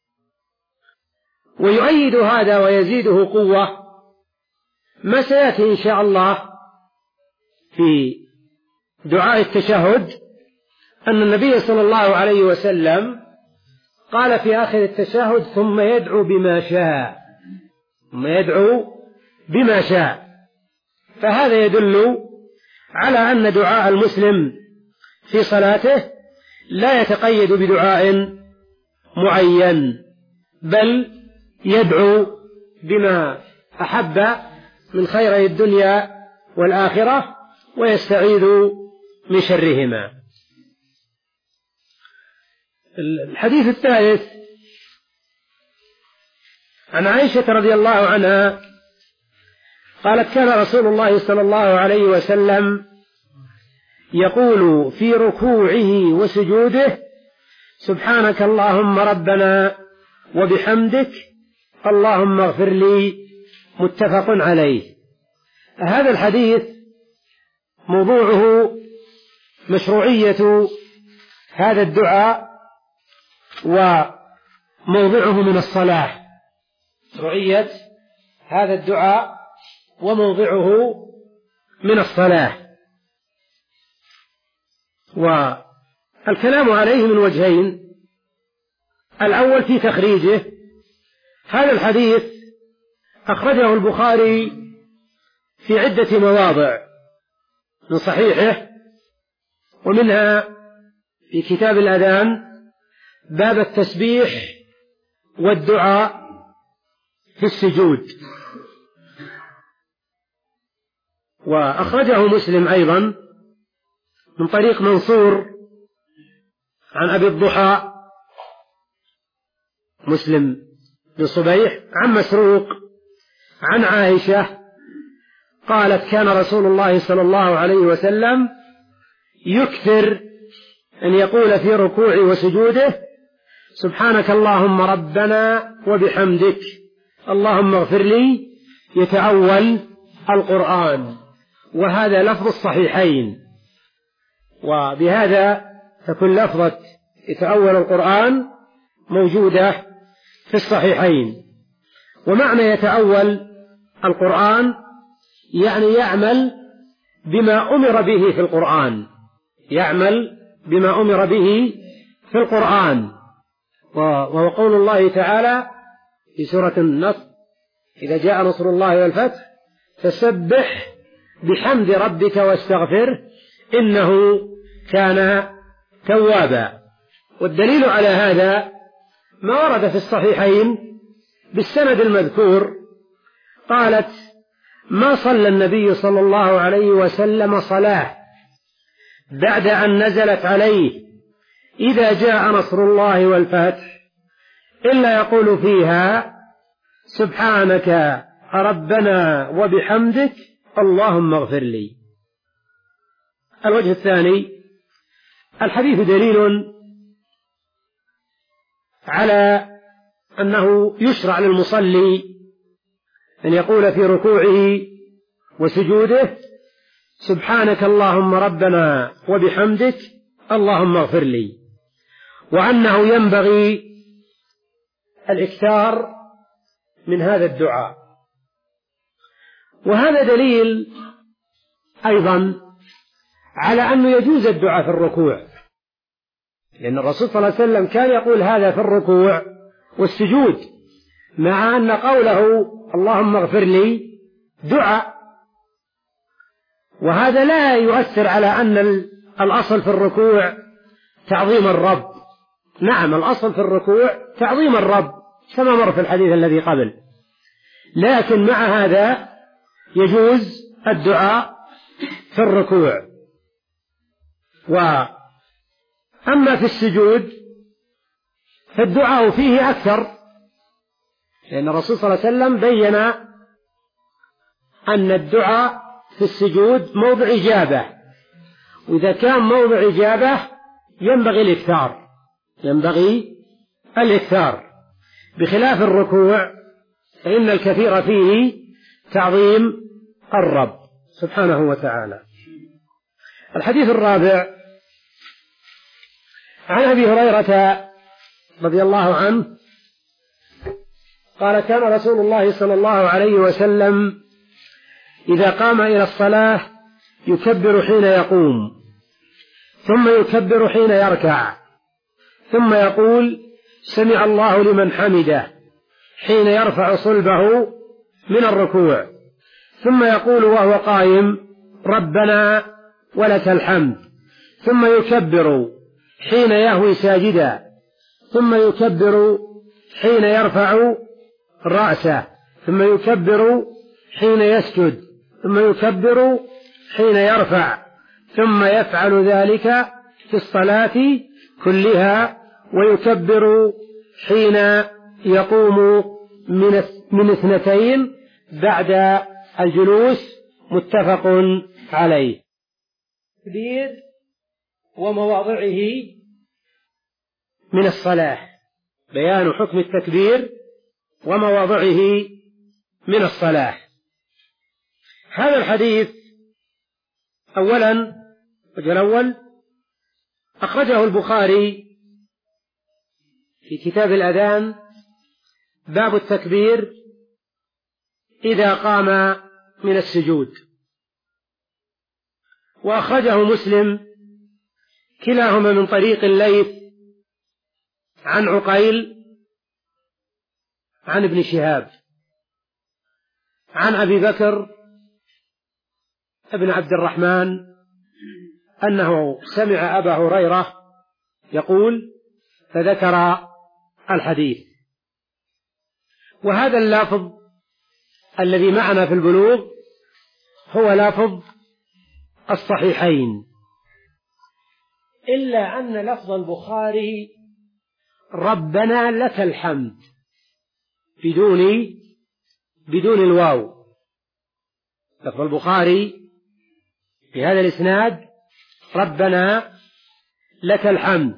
ويؤيد هذا ويزيده قوة ما سيأتي إن شاء الله في دعاء التشهد، أن النبي صلى الله عليه وسلم قال في آخر التشهد: ثم يدعو بما شاء، ثم يدعو بما شاء. فهذا يدل على أن دعاء المسلم في صلاته لا يتقيد بدعاء معين، بل يدعو بما أحب من خيري الدنيا والآخرة ويستعيذ من شرهما. الحديث الثالث عن عائشة رضي الله عنها قالت: كان رسول الله صلى الله عليه وسلم يقول في ركوعه وسجوده: سبحانك اللهم ربنا وبحمدك اللهم اغفر لي. متفق عليه. هذا الحديث موضوعه مشروعية هذا الدعاء وموضعه من الصلاة، مشروعية هذا الدعاء وموضعه من الصلاة. والكلام عليه من وجهين: الأول في تخريجه. هذا الحديث أخرجه البخاري في عدة مواضع من صحيحه، ومنها في كتاب الأذان باب التسبيح والدعاء في السجود، وأخرجه مسلم أيضا من طريق منصور عن أبي الضحى مسلم بن صبيح عن مسروق عن عائشة قالت: كان رسول الله صلى الله عليه وسلم يكثر أن يقول في ركوعه وسجوده: سبحانك اللهم ربنا وبحمدك اللهم اغفر لي، يتأول القرآن. وهذا لفظ الصحيحين، وبهذا تكون لفظة يتأول القرآن موجودة في الصحيحين. ومعنى يتأول القرآن يعني يعمل بما أمر به في القرآن، يعمل بما أمر به في القرآن. وهو قول الله تعالى في سورة النصر: إذا جاء نصر الله والفتح فسبح بحمد ربك واستغفره إنه كان توابا. والدليل على هذا ما ورد في الصحيحين بالسند المذكور. قالت: ما صلى النبي صلى الله عليه وسلم صلاة بعد أن نزلت عليه إذا جاء نصر الله والفتح إلا يقول فيها: سبحانك ربنا وبحمدك اللهم اغفر لي. الوجه الثاني: الحديث دليل على أنه يشرع للمصلي أن يقول في ركوعه وسجوده: سبحانك اللهم ربنا وبحمدك اللهم اغفر لي، وأنه ينبغي الإكثار من هذا الدعاء. وهذا دليل أيضا على أنه يجوز الدعاء في الركوع، لأن الرسول صلى الله عليه وسلم كان يقول هذا في الركوع والسجود، مع أن قوله اللهم اغفر لي دعاء، وهذا لا يؤثر على أن الأصل في الركوع تعظيم الرب. نعم، الأصل في الركوع تعظيم الرب كما مر في الحديث الذي قبل، لكن مع هذا يجوز الدعاء في الركوع. وأما في السجود فالدعاء فيه أكثر، لأن الرسول صلى الله عليه وسلم بين أن الدعاء في السجود موضع إجابة، وإذا كان موضع إجابة ينبغي الإكثار ينبغي الإكثار بخلاف الركوع فإن الكثير فيه تعظيم الرب سبحانه وتعالى. الحديث الرابع عن أبي هريرة رضي الله عنه قال كان رسول الله صلى الله عليه وسلم إذا قام إلى الصلاة يكبر حين يقوم، ثم يكبر حين يركع، ثم يقول سمع الله لمن حمده حين يرفع صلبه من الركوع، ثم يقول وهو قائم ربنا ولك الحمد، ثم يكبر حين يهوي ساجدا، ثم يكبر حين يرفع رأسه، ثم يكبر حين يسجد، ثم يكبر حين يرفع، ثم يفعل ذلك في الصلاة كلها، ويكبر حين يقوم من من اثنتين بعد الجلوس، متفق عليه. التكبير ومواضعه من الصلاة، بيان حكم التكبير ومواضعه من الصلاة. هذا الحديث أولا وجه الأول أخرجه البخاري في كتاب الأذان باب التكبير إذا قام من السجود، وأخرجه مسلم كلاهما من طريق الليث عن عقيل عن ابن شهاب عن أبي بكر ابن عبد الرحمن أنه سمع أبا هريرة يقول فذكر الحديث. وهذا اللفظ الذي معنا في البلوغ هو لفظ الصحيحين، إلا أن لفظ البخاري ربنا لك الحمد بدون بدون الواو. لفظ البخاري في هذا الإسناد ربنا لك الحمد،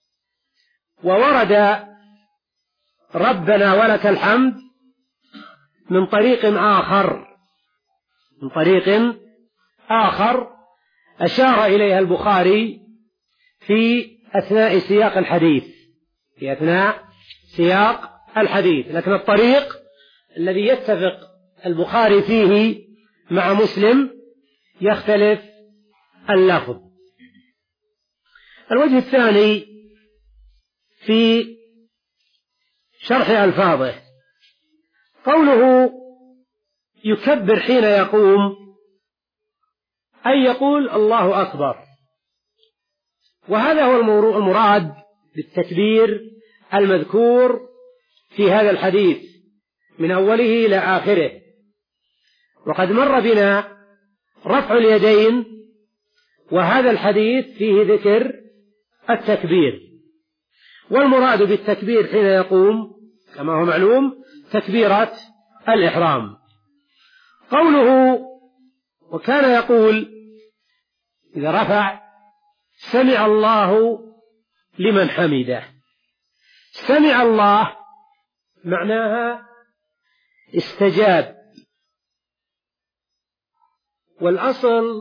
وورد ربنا ولك الحمد من طريق آخر من طريق آخر أشار إليها البخاري في أثناء سياق الحديث في أثناء سياق الحديث لكن الطريق الذي يتفق البخاري فيه مع مسلم يختلف اللفظ. الوجه الثاني في شرح ألفاظه قوله يكبر حين يقوم، أي يقول الله أكبر، وهذا هو المراد بالتكبير المذكور في هذا الحديث من أوله إلى آخره. وقد مر بنا رفع اليدين، وهذا الحديث فيه ذكر التكبير، والمراد بالتكبير حين يقوم كما هو معلوم تكبيرة الإحرام. قوله وكان يقول إذا رفع سمع الله لمن حمده، سمع الله معناها استجاب، والأصل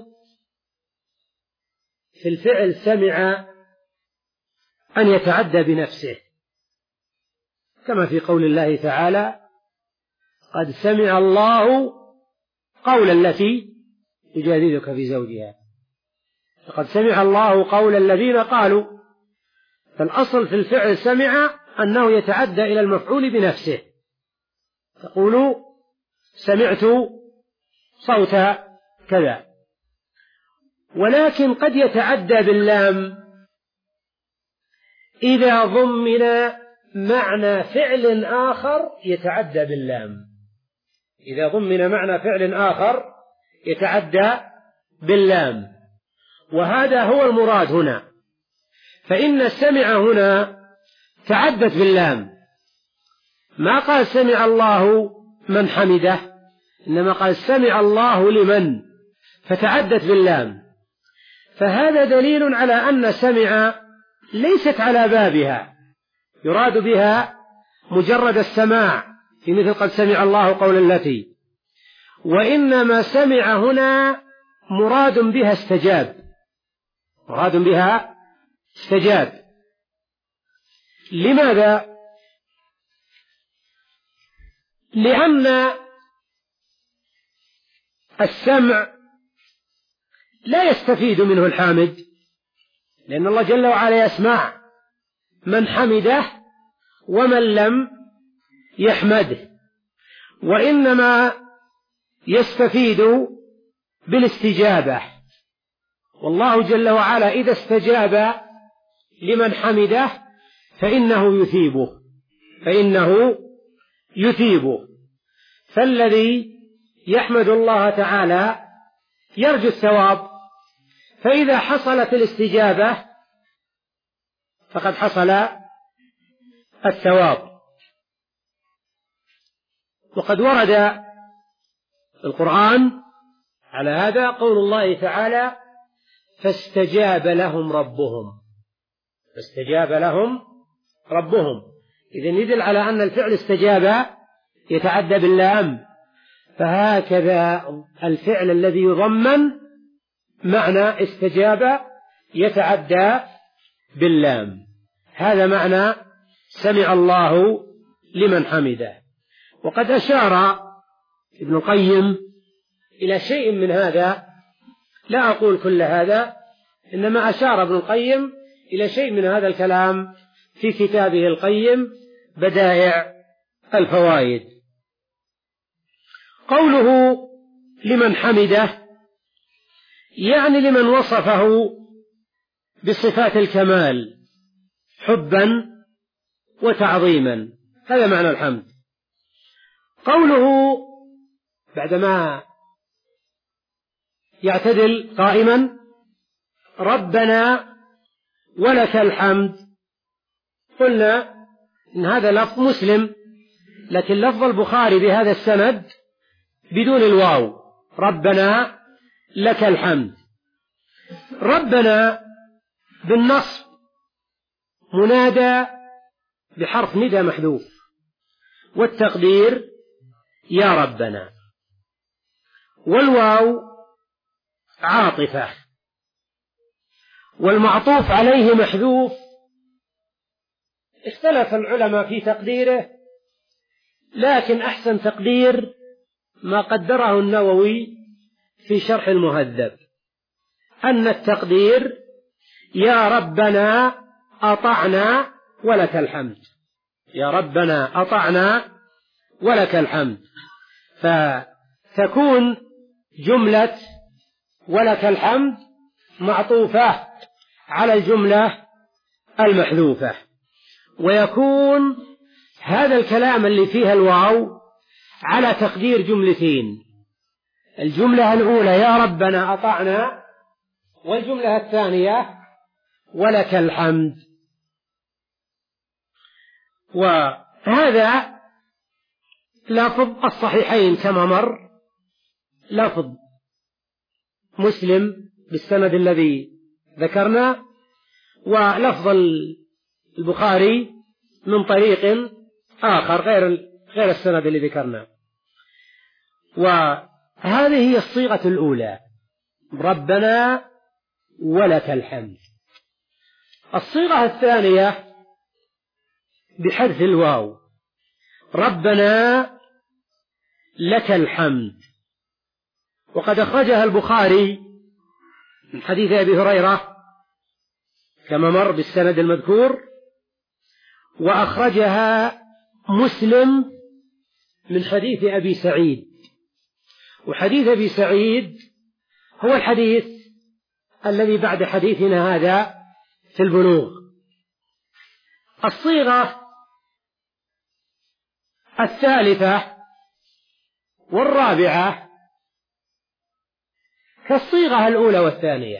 في الفعل سمع أن يتعدى بنفسه، كما في قول الله تعالى: قد سمع الله قول التي تجادلك في زوجها. قد سمع الله قول الذين قالوا. فالأصل في الفعل سمع أنه يتعدى إلى المفعول بنفسه، تقول: سمعت صوت كذا. ولكن قد يتعدى باللام إذا ضمن معنى فعل آخر يتعدى باللام، إذا ضمن معنى فعل آخر يتعدى باللام، وهذا هو المراد هنا. فإن سمع هنا تعدت باللام، ما قال سمع الله من حمده، إنما قال سمع الله لمن، فتعدت باللام. فهذا دليل على أن سمع ليست على بابها، يراد بها مجرد السماع في مثل قد سمع الله قول التي، وإنما سمع هنا مراد بها استجاب، مراد بها استجاب. لماذا؟ لأن السمع لا يستفيد منه الحامد، لأن الله جل وعلا يسمع من حمده ومن لم يحمده، وإنما يستفيد بالاستجابة. والله جل وعلا إذا استجاب لمن حمده فإنه يثيبه، فإنه يثيبه. فالذي يحمد الله تعالى يرجو الثواب، فإذا حصلت الاستجابة فقد حصل الثواب. وقد ورد القرآن على هذا قول الله تعالى: فاستجاب لهم ربهم، فاستجاب لهم ربهم. إذن يدل على أن الفعل استجاب يتعدى باللام، فهكذا الفعل الذي يضمن معنى استجاب يتعدى باللام. هذا معنى سمع الله لمن حمده. وقد أشار ابن القيم إلى شيء من هذا، لا أقول كل هذا، إنما أشار ابن القيم إلى شيء من هذا الكلام في كتابه القيم بدائع الفوائد. قوله لمن حمده يعني لمن وصفه بصفات الكمال حبا وتعظيما، هذا معنى الحمد. قوله بعدما يعتدل قائما: ربنا ولك الحمد، قلنا إن هذا لفظ مسلم، لكن لفظ البخاري بهذا السند بدون الواو: ربنا لك الحمد. ربنا بالنصب منادى بحرف ندى محذوف، والتقدير يا ربنا، والواو عاطفة، والمعطوف عليه محذوف. اختلف العلماء في تقديره، لكن أحسن تقدير ما قدره النووي في شرح المهذب، أن التقدير يا ربنا أطعنا ولك الحمد، يا ربنا أطعنا ولك الحمد، فتكون جملة ولك الحمد معطوفة على الجملة المحذوفة، ويكون هذا الكلام اللي فيها الواو على تقدير جملتين: الجملة الأولى يا ربنا أطعنا، والجملة الثانية ولك الحمد. وهذا لفظ الصحيحين كما مر، لفظ مسلم بالسند الذي ذكرنا، ولفظ البخاري من طريق آخر غير غير السند اللي ذكرنا. وهذه هي الصيغة الأولى: ربنا ولك الحمد. الصيغة الثانية بحذف الواو: ربنا لك الحمد. وقد أخرجها البخاري من حديث أبي هريرة كما مر بالسند المذكور، وأخرجها مسلم من حديث أبي سعيد. وحديث أبي سعيد هو الحديث الذي بعد حديثنا هذا في البلوغ. الصيغة الثالثة والرابعة كالصيغة الأولى والثانية،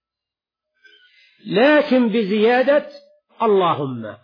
لكن بزيادة اللهم.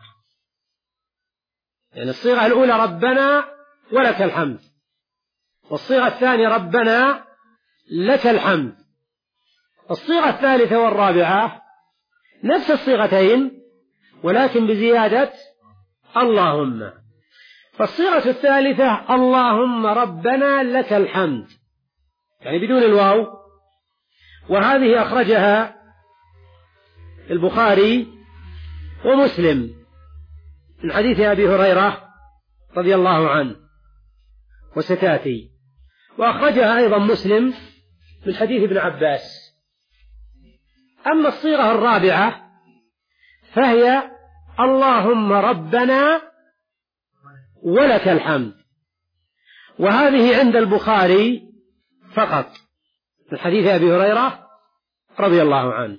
يعني الصيغة الأولى ربنا ولك الحمد، والصيغة الثانية ربنا لك الحمد. الصيغة الثالثة والرابعة نفس الصيغتين ولكن بزيادة اللهم. فالصيغة الثالثة اللهم ربنا لك الحمد، يعني بدون الواو، وهذه أخرجها البخاري ومسلم من حديث أبي هريرة رضي الله عنه وستاتي. وأخرجها أيضا مسلم من حديث ابن عباس. أما الصيغة الرابعة فهي اللهم ربنا ولك الحمد، وهذه عند البخاري فقط من حديث أبي هريرة رضي الله عنه.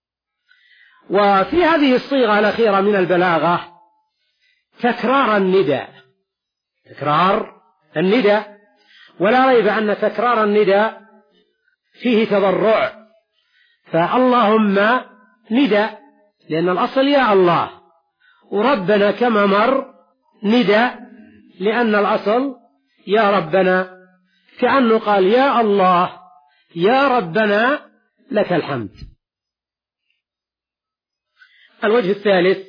وفي هذه الصيغة الأخيرة من البلاغة تكرار النداء، تكرار النداء، ولا ريب أن تكرار النداء فيه تضرع. فاللهم نداء لأن الأصل يا الله، وربنا كما مر نداء لأن الأصل يا ربنا، كأنه قال يا الله يا ربنا لك الحمد. الوجه الثالث،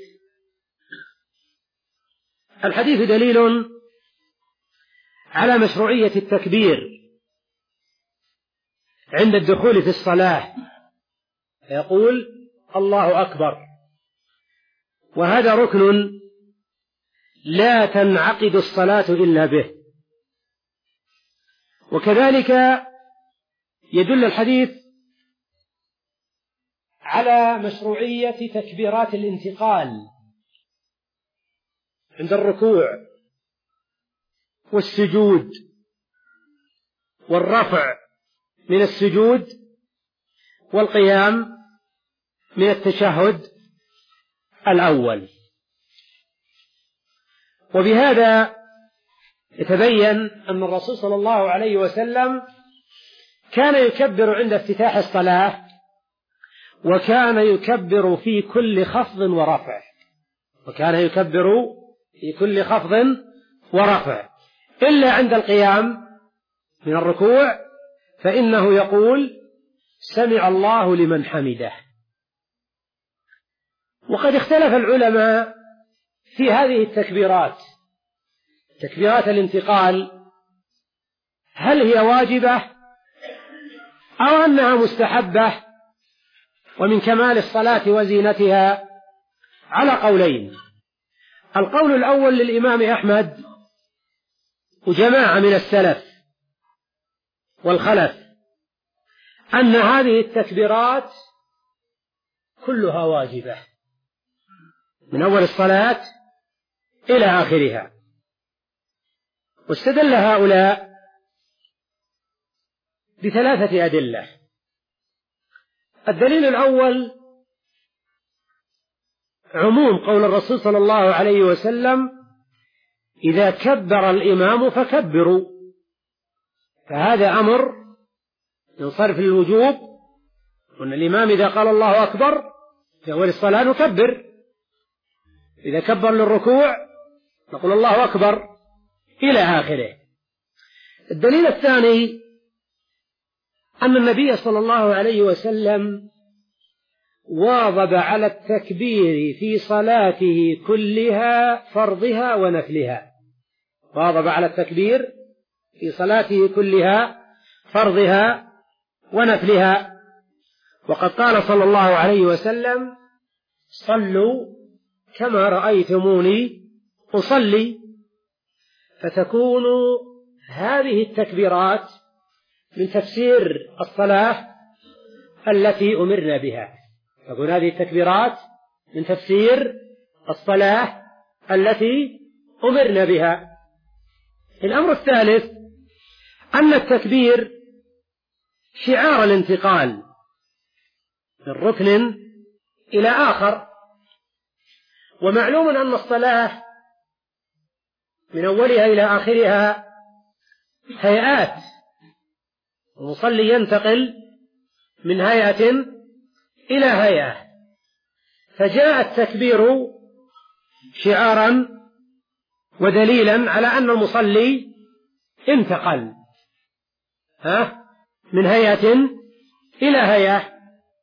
الحديث دليل على مشروعية التكبير عند الدخول في الصلاة، يقول الله أكبر، وهذا ركن لا تنعقد الصلاة إلا به. وكذلك يدل الحديث على مشروعية تكبيرات الانتقال عند الركوع والسجود والرفع من السجود والقيام من التشهد الأول. وبهذا يتبين أن الرسول صلى الله عليه وسلم كان يكبر عند افتتاح الصلاة، وكان يكبر في كل خفض ورفع، وكان يكبر في كل خفض ورفع، إلا عند القيام من الركوع فإنه يقول سمع الله لمن حمده. وقد اختلف العلماء في هذه التكبيرات، تكبيرات الانتقال، هل هي واجبة أو أنها مستحبة ومن كمال الصلاة وزينتها، على قولين. القول الأول للإمام أحمد وجماعة من السلف والخلف أن هذه التكبيرات كلها واجبة من أول الصلاة إلى آخرها. واستدل هؤلاء بثلاثة أدلة. الدليل الأول عموم قول الرسول صلى الله عليه وسلم إذا كبر الإمام فكبروا، فهذا أمر ينصرف للوجوب، وأن الإمام إذا قال الله أكبر في أول الصلاة نكبر، إذا كبر للركوع نقول الله أكبر إلى آخره. الدليل الثاني أن النبي صلى الله عليه وسلم واظب على التكبير في صلاته كلها فرضها ونفلها، واظب على التكبير في صلاته كلها فرضها ونفلها. وقد قال صلى الله عليه وسلم صلوا كما رأيتموني أصلي. فتكون هذه التكبيرات من تفسير الصلاة التي أمرنا بها، تكون هذه التكبيرات من تفسير الصلاة التي أمرنا بها. الأمر الثالث أن التكبير شعار الانتقال من ركن إلى آخر، ومعلوم أن الصلاة من أولها إلى آخرها هيئات، المصلي ينتقل من هيئة إلى هيئة، فجاء التكبير شعارا ودليلا على أن المصلي انتقل ها من هيئة إلى هيئة.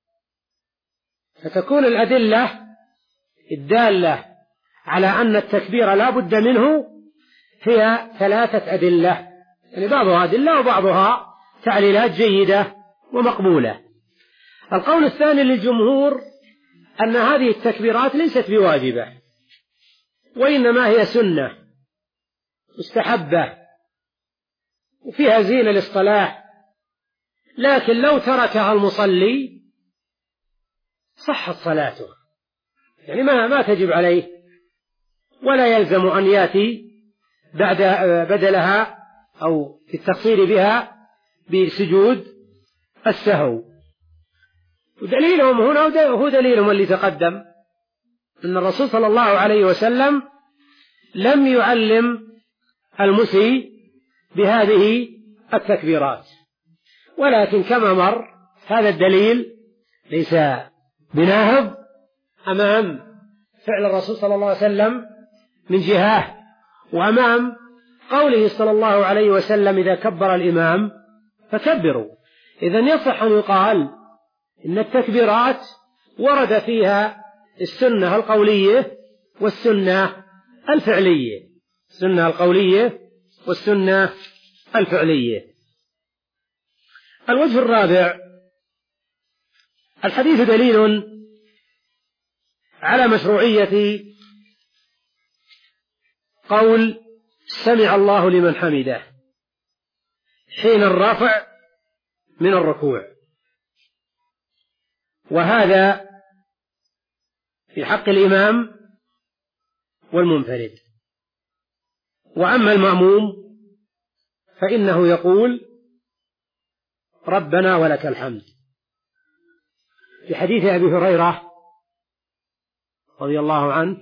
فتكون الأدلة الدالة على أن التكبير لا بد منه هي ثلاثة أدلة، يعني بعضها أدلة وبعضها تعليلات جيدة ومقبولة. القول الثاني للجمهور أن هذه التكبيرات ليست بواجبة، وإنما هي سنة مستحبة وفيها زينة للصلاة، لكن لو تركها المصلي صحت صلاته، يعني ما ما تجب عليه ولا يلزم أن يأتي بعد بدلها أو في التقصير بها بسجود السهو. ودليلهم هنا هو دليلهم اللي تقدم، أن الرسول صلى الله عليه وسلم لم يعلم المسيء بهذه التكبيرات، ولكن كما مر هذا الدليل ليس بناهض أمام فعل الرسول صلى الله عليه وسلم من جهة، وأمام قوله صلى الله عليه وسلم إذا كبر الإمام فكبروا. إذن يصح أن يقال إن التكبيرات ورد فيها السنة القولية والسنة الفعلية، السنة القولية والسنة الفعلية. الوجه الرابع، الحديث دليل على مشروعية قول سمع الله لمن حمده حين الرفع من الركوع، وهذا في حق الإمام والمنفرد. وأما المأموم فإنه يقول ربنا ولك الحمد، في حديث أبي هريرة رضي الله عنه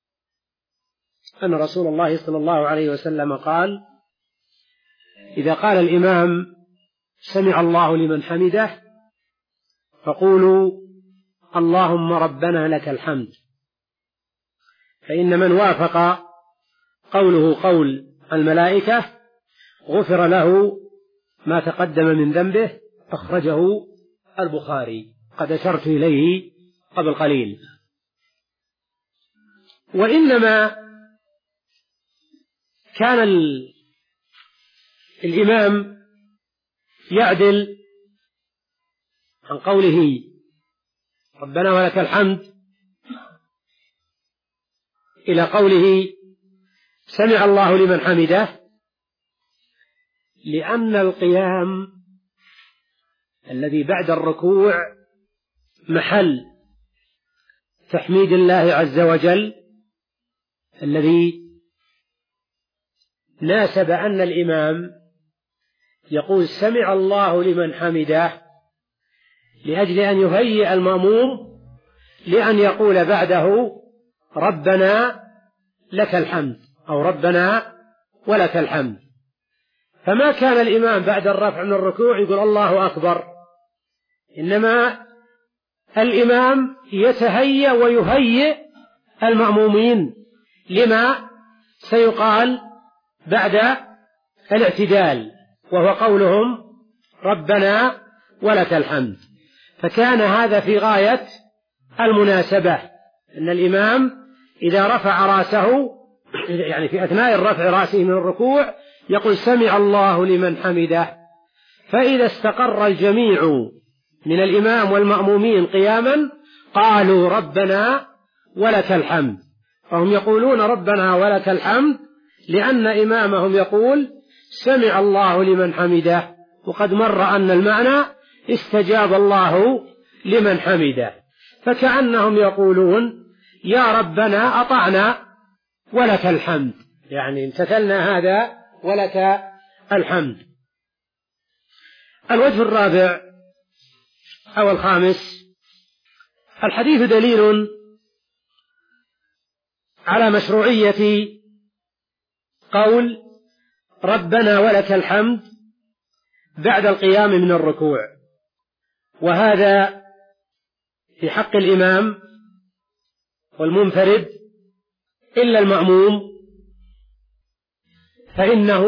أن رسول الله صلى الله عليه وسلم قال إذا قال الإمام سمع الله لمن حمده فقولوا اللهم ربنا لك الحمد، فإن من وافق قوله قول الملائكة غفر له ما تقدم من ذنبه، أخرجه البخاري، قد أشرت إليه قبل قليل. وإنما كان الإمام يعدل عن قوله ربنا ولك الحمد إلى قوله سمع الله لمن حمده، لأن القيام الذي بعد الركوع محل تحميد الله عز وجل، الذي ناسب أن الإمام يقول سمع الله لمن حمده لأجل أن يهيئ المأموم لأن يقول بعده ربنا لك الحمد أو ربنا ولك الحمد. فما كان الإمام بعد الرفع من الركوع يقول الله أكبر، إنما الإمام يتهيأ ويهيئ المأمومين لما سيقال بعد الاعتدال، وهو قولهم ربنا ولك الحمد. فكان هذا في غاية المناسبة، أن الإمام إذا رفع رأسه يعني في أثناء الرفع رأسه من الركوع يقول سمع الله لمن حمده، فإذا استقر الجميع من الإمام والمأمومين قياما قالوا ربنا ولك الحمد، فهم يقولون ربنا ولك الحمد لأن إمامهم يقول سمع الله لمن حمده، وقد مر أن المعنى استجاب الله لمن حمده، فكأنهم يقولون يا ربنا أطعنا ولك الحمد، يعني امتثلنا هذا ولك الحمد. الوجه الرابع أو الخامس: الحديث دليل على مشروعية قول ربنا ولك الحمد بعد القيام من الركوع، وهذا في حق الإمام والمنفرد إلا المأموم، فإنه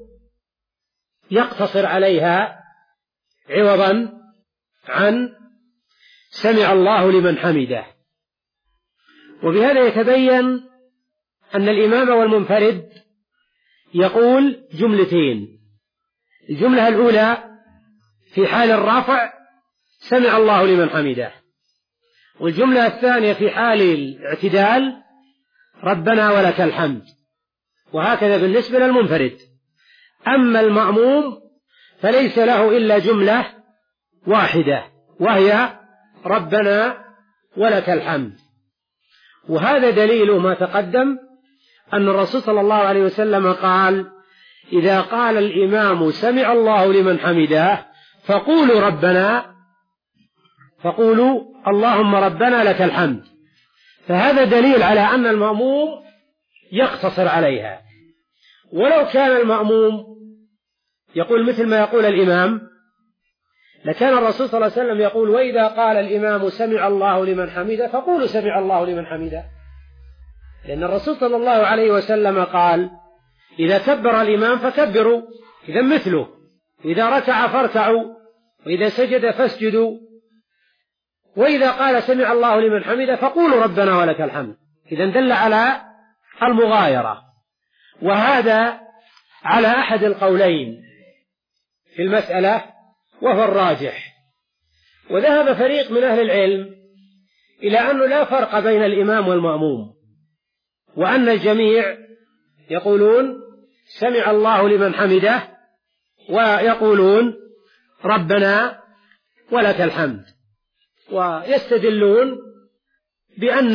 يقتصر عليها عوضا عن سمع الله لمن حمده. وبهذا يتبين أن الإمام والمنفرد يقول جملتين: الجملة الأولى في حال الرفع سمع الله لمن حمده، والجملة الثانية في حال الاعتدال ربنا ولك الحمد، وهكذا بالنسبة للمنفرد. أما المأموم فليس له إلا جملة واحدة وهي ربنا ولك الحمد. وهذا دليل ما تقدم أن الرسول صلى الله عليه وسلم قال: إذا قال الإمام سمع الله لمن حمده فقولوا ربنا فقولوا اللهم ربنا لك الحمد. فهذا دليل على أن المأموم يقتصر عليها. ولو كان المأموم يقول مثل ما يقول الإمام لكان الرسول صلى الله عليه وسلم يقول: وإذا قال الإمام سمع الله لمن حمده فقولوا سمع الله لمن حمده، لأن الرسول صلى الله عليه وسلم قال: إذا كبر الإمام فكبروا، إذا مثله، وإذا ركع فاركعوا، وإذا سجد فاسجدوا، وإذا قال سمع الله لمن حمده فقولوا ربنا ولك الحمد. إذا دل على المغايرة، وهذا على أحد القولين في المسألة وهو الراجح. وذهب فريق من أهل العلم إلى أنه لا فرق بين الإمام والمأموم، وأن الجميع يقولون سمع الله لمن حمده ويقولون ربنا ولك الحمد، ويستدلون بأن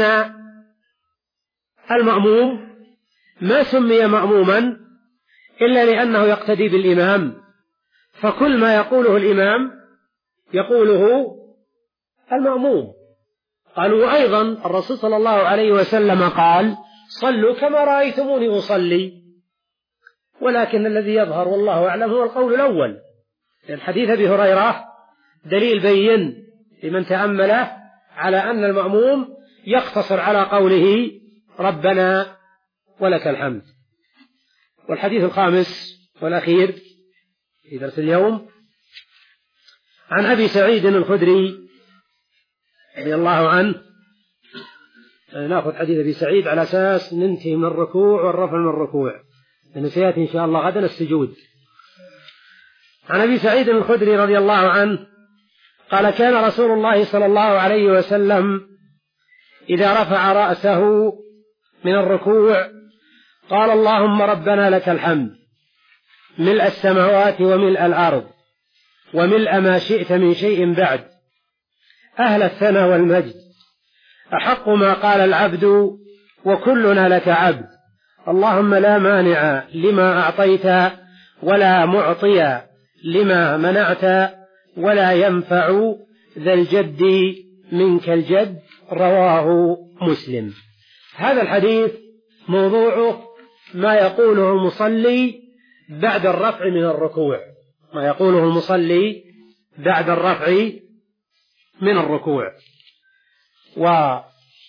المأموم ما سمي مأموما إلا لأنه يقتدي بالإمام، فكل ما يقوله الإمام يقوله المأموم. قالوا أيضا الرسول صلى الله عليه وسلم قال: صلوا كما رأيتموني أصلي. ولكن الذي يظهر والله أعلم هو القول الأول، لأن حديث أبي هريرة دليل بين لمن تأمله على أن المأموم يقتصر على قوله ربنا ولك الحمد. والحديث الخامس والأخير في درس اليوم عن أبي سعيد الخدري رضي الله عنه. نأخذ حديث أبي سعيد على أساس ننتهي من الركوع والرفع من الركوع، لأنه سيأتي إن شاء الله غدا السجود. عن أبي سعيد الخدري رضي الله عنه قال: كان رسول الله صلى الله عليه وسلم إذا رفع رأسه من الركوع قال: اللهم ربنا لك الحمد ملء السماوات وملء الأرض وملء ما شئت من شيء بعد، أهل الثنى والمجد، أحق ما قال العبد وكلنا لك عبد، اللهم لا مانع لما أعطيت ولا معطي لما منعت ولا ينفع ذا الجد منك الجد. رواه مسلم. هذا الحديث موضوعه ما يقوله المصلي بعد الرفع من الركوع، ما يقوله المصلي بعد الرفع من الركوع. وهذا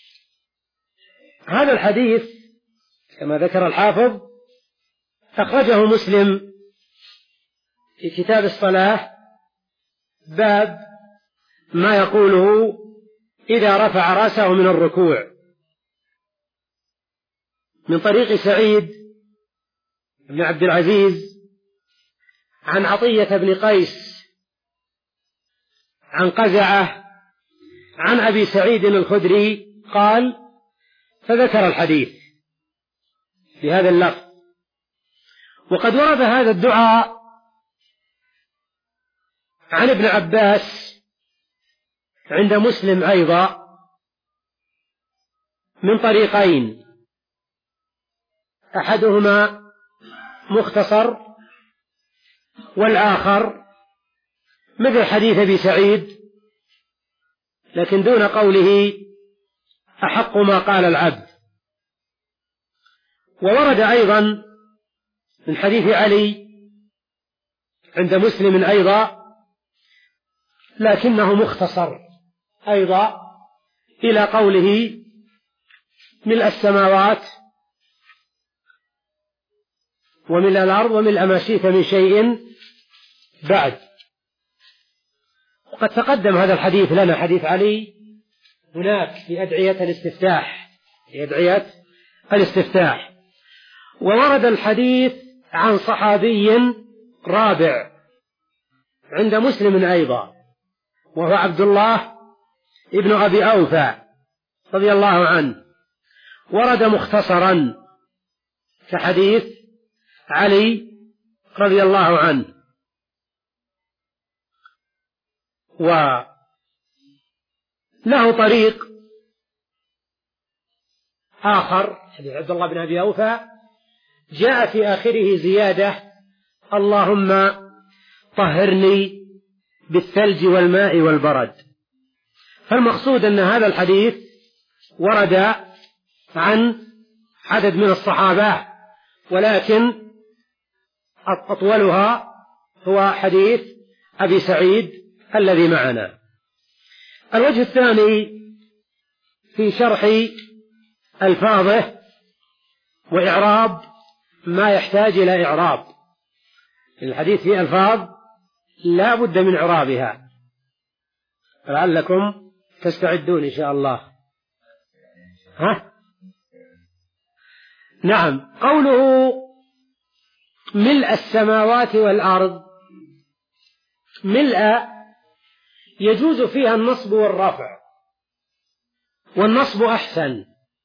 الحديث كما ذكر الحافظ أخرجه مسلم في كتاب الصلاة باب ما يقوله إذا رفع رأسه من الركوع، من طريق سعيد بن عبد العزيز عن عطية بن قيس عن قزعة عن أبي سعيد الخدري قال: فذكر الحديث بهذا اللفظ: وقد ورد هذا الدعاء عن ابن عباس عند مسلم أيضا من طريقين، أحدهما مختصر والآخر مثل حديث أبي سعيد لكن دون قوله أحق ما قال العبد. وورد أيضا من حديث علي عند مسلم أيضا لكنه مختصر أيضا إلى قوله ملء السماوات وملء الأرض وملء ما شئت من شيء بعد. وقد تقدم هذا الحديث لنا، حديث علي هناك في أدعية الاستفتاح، في أدعية الاستفتاح. وورد الحديث عن صحابي رابع عند مسلم أيضا وهو عبد الله ابن أبي أوفى رضي الله عنه، ورد مختصرا كحديث علي رضي الله عنه. وله طريق آخر حديث عبد الله بن أبي أوفى جاء في آخره زيادة اللهم طهرني بالثلج والماء والبرد. فالمقصود أن هذا الحديث ورد عن عدد من الصحابة، ولكن أطولها هو حديث أبي سعيد الذي معنا. الوجه الثاني في شرح ألفاظه وإعراب ما يحتاج إلى إعراب. الحديث فيه ألفاظ لا بد من إعرابها، لعلكم تستعدون إن شاء الله. ها؟ نعم. قوله ملء السماوات والأرض، ملء يجوز فيها النصب والرفع، والنصب أحسن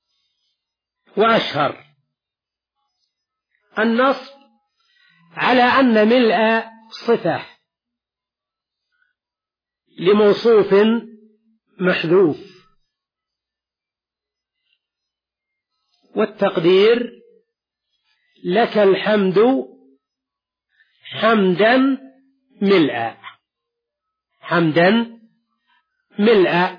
وأشهر. النصب على أن ملء صفة لموصوف محذوف، والتقدير لك الحمد حمدا ملء، حمدا ملء.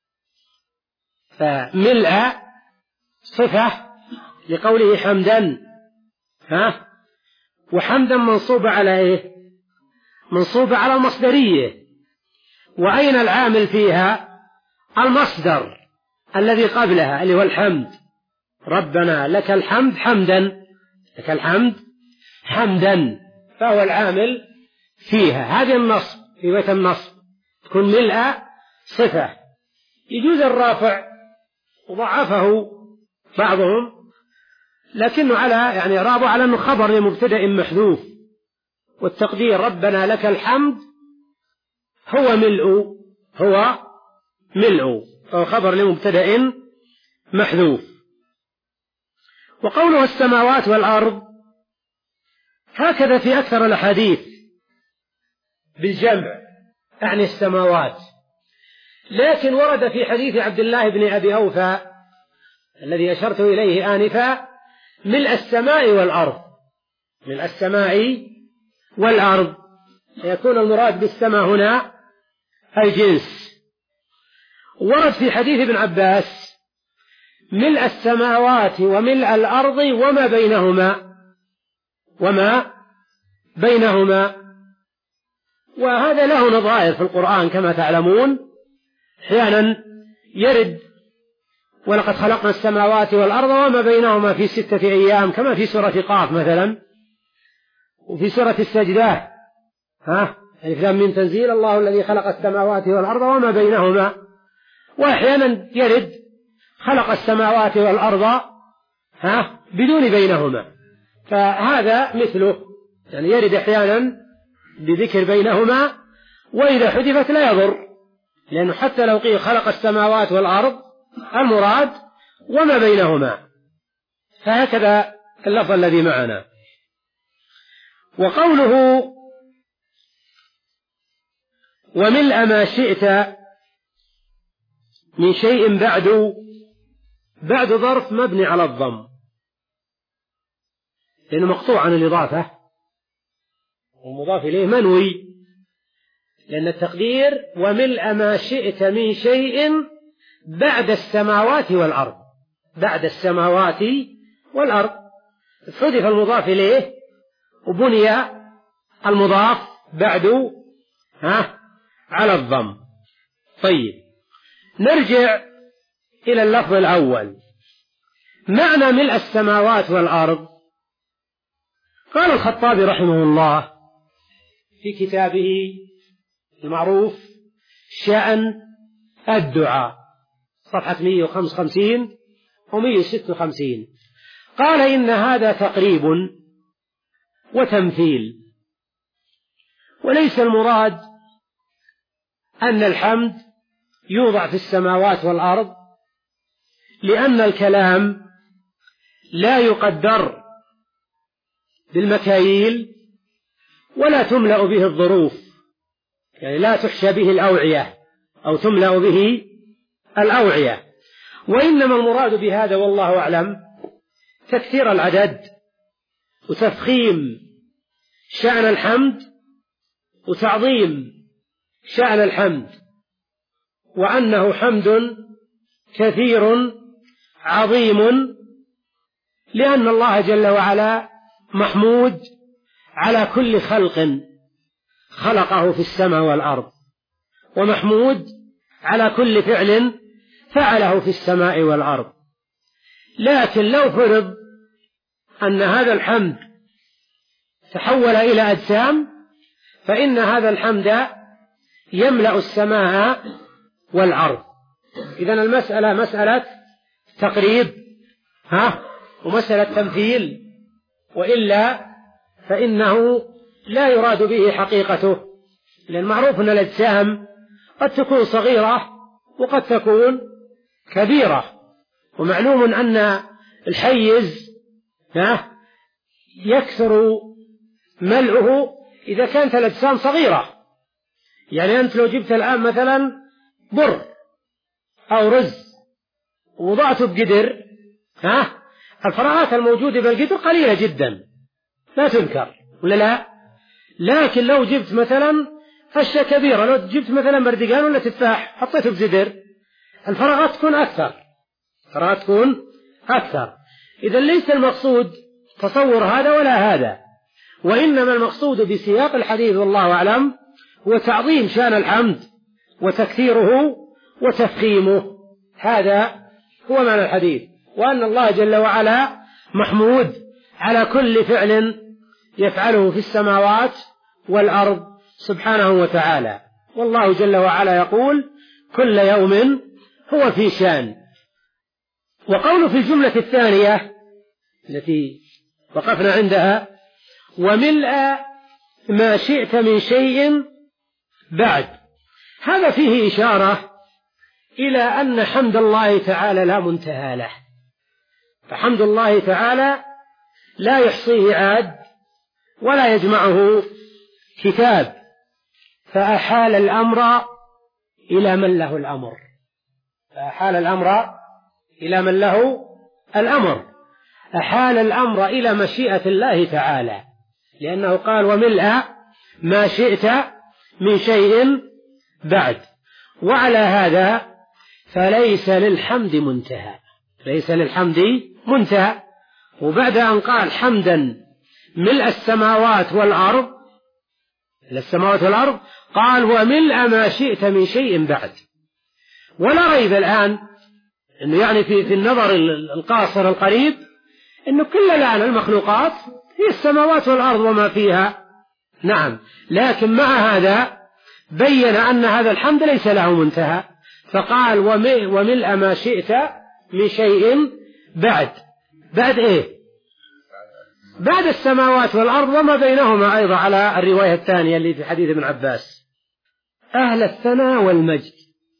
فملء صفة لقوله حمدا، ها، وحمدا منصوبة على إيه؟ منصوبة على المصدرية. وأين العامل فيها؟ المصدر الذي قبلها اللي هو الحمد. ربنا لك الحمد حمدا، لك الحمد حمدا، فهو العامل فيها. هذه النصب في بيت النصب تكون ملء صفة. يجوز الرافع وضعفه بعضهم، لكنه على يعني رابع على أنه خبر لمبتدأ محذوف، والتقدير ربنا لك الحمد هو ملء، هو ملء، فهو خبر لمبتدأ محذوف. وقوله السماوات والأرض هكذا في أكثر الأحاديث بالجمع أعني السماوات، لكن ورد في حديث عبد الله بن أبي أوفى الذي أشرت إليه آنفا ملء السماء والأرض، ملء السماء والأرض، يكون المراد بالسماء هنا الجنس. ورد في حديث ابن عباس ملء السماوات وملء الأرض وما بينهما، وما بينهما. وهذا له نظائر في القرآن كما تعلمون، أحيانا يرد ولقد خلقنا السماوات والأرض وما بينهما في ستة أيام كما في سورة قاف مثلا، وفي سورة السجدة ها ألف لام ميم تنزيل الله الذي خلق السماوات والأرض وما بينهما. وأحيانا يرد خلق السماوات والأرض ها بدون بينهما، فهذا مثله، يعني يرد أحيانا بذكر بينهما، وإذا حذفت لا يضر، لأنه حتى لو قيل خلق السماوات والأرض المراد وما بينهما. فهكذا اللفظ الذي معنا. وقوله وملء ما شئت من شيء بعد، بعد ظرف مبني على الضم لأنه مقطوع عن الإضافة، والمضاف إليه منوي، لأن التقدير وملء ما شئت من شيء بعد السماوات والأرض، بعد السماوات والأرض حذف المضاف إليه وبني المضاف بعد ها على الضم. طيب نرجع إلى اللفظ الأول. معنى ملء السماوات والأرض، قال الخطابي رحمه الله في كتابه المعروف شأن الدعاء صفحة مئة وخمسة وخمسين ومئة وستة وخمسين، قال إن هذا تقريب وتمثيل، وليس المراد أن الحمد يوضع في السماوات والأرض، لأن الكلام لا يقدر بالمكاييل ولا تملأ به الظروف، يعني لا تحشى به الأوعية أو تملأ به الأوعية، وإنما المراد بهذا والله أعلم تكثير العدد وتفخيم شأن الحمد وتعظيم شأن الحمد، وأنه حمد كثير عظيم، لأن الله جل وعلا محمود على كل خلق خلقه في السماء والأرض، ومحمود على كل فعل فعله في السماء والأرض. لكن لو فرض أن هذا الحمد تحول إلى أجسام، فإن هذا الحمد يملأ السماء والأرض. إذن المسألة مسألة تقريب ها ومسألة تمثيل، وإلا فإنه لا يراد به حقيقته، لأن معروف أن الأجسام قد تكون صغيرة وقد تكون كبيرة، ومعلوم أن الحيز يكثر ملؤه إذا كانت الأجسام صغيرة. يعني أنت لو جبت الآن مثلا بر أو رز ووضعته بقدر، ها الفراغات الموجودة بالقدر قليلة جدا لا تذكر ولا لا. لكن لو جبت مثلا فشة كبيرة، لو جبت مثلا بردقان ولا تفاح حطيته بقدر، الفراغات تكون أكثر، الفراغات تكون أكثر. إذا ليس المقصود تصور هذا ولا هذا، وإنما المقصود بسياق الحديث والله أعلم هو تعظيم شأن الحمد وتكثيره وتفخيمه، هذا هو معنى الحديث، وأن الله جل وعلا محمود على كل فعل يفعله في السماوات والأرض سبحانه وتعالى. والله جل وعلا يقول كل يوم هو في شأن. وقوله في الجملة الثانية التي وقفنا عندها وملء ما شئت من شيء بعد، هذا فيه إشارة إلى أن حمد الله تعالى لا منتهى له، فحمد الله تعالى لا يحصيه عاد ولا يجمعه كتاب، فأحال الأمر إلى من له الأمر، فأحال الأمر إلى من له الأمر، أحال الأمر إلى مشيئة الله تعالى، لأنه قال وملء ما شئت من شيء بعد. وعلى هذا فليس للحمد منتهى، ليس للحمد منتهى. وبعد أن قال حمدا ملء السماوات والأرض، السماوات والأرض قال وملء ما شئت من شيء بعد. ولا ريب الآن أنه يعني في, في النظر القاصر القريب أنه كل الآن المخلوقات هي السماوات والأرض وما فيها، نعم، لكن مع هذا بين أن هذا الحمد ليس له منتهى، فقال وملء ما شئت من شيء بعد. بعد إيه؟ بعد السماوات والأرض وما بينهما أيضا على الرواية الثانية اللي في حديث ابن عباس. أهل الثناء والمجد،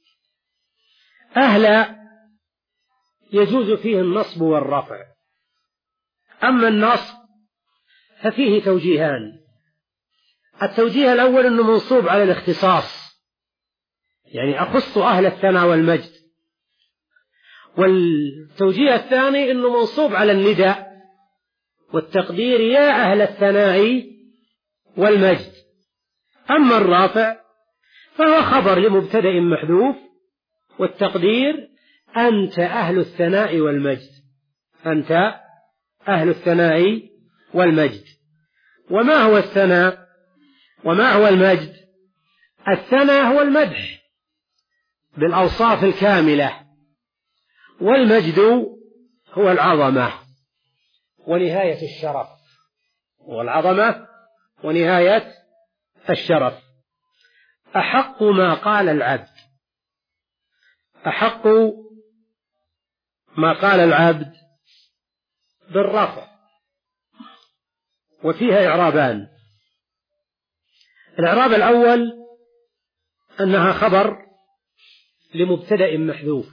أهل يجوز فيه النصب والرفع، أما النصب ففيه توجيهان، التوجيه الأول أنه منصوب على الاختصاص، يعني أخص أهل الثناء والمجد. والتوجيه الثاني أنه منصوب على النداء والتقدير يا أهل الثناء والمجد. أما الرافع فهو خبر لمبتدأ محذوف، والتقدير أنت أهل الثناء والمجد، أنت أهل الثناء والمجد. وما هو الثناء وما هو المجد؟ الثناء هو المدح بالأوصاف الكاملة، والمجد هو العظمة ونهاية الشرف، والعظمة ونهاية الشرف. أحق ما قال العبد، أحق ما قال العبد بالرفع، وفيها إعرابان. الإعراب الأول أنها خبر لمبتدأ محذوف،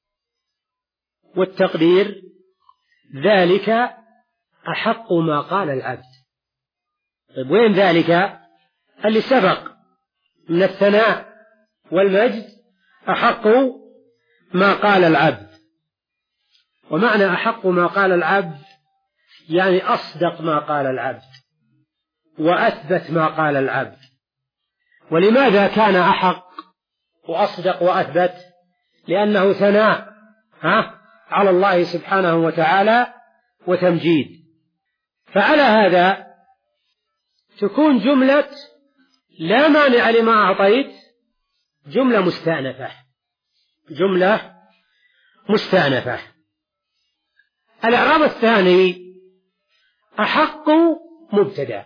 والتقدير ذلك أحق ما قال العبد. طيب وين ذلك؟ اللي سبق من الثناء والمجد أحق ما قال العبد. ومعنى أحق ما قال العبد يعني أصدق ما قال العبد وأثبت ما قال العبد. ولماذا كان أحق وأصدق وأثبت؟ لأنه ثناء ها على الله سبحانه وتعالى وتمجيد. فعلى هذا تكون جملة لا مانع لما أعطيت جملة مستأنفة، جملة مستأنفة. الإعراب الثاني أحق مبتدأ،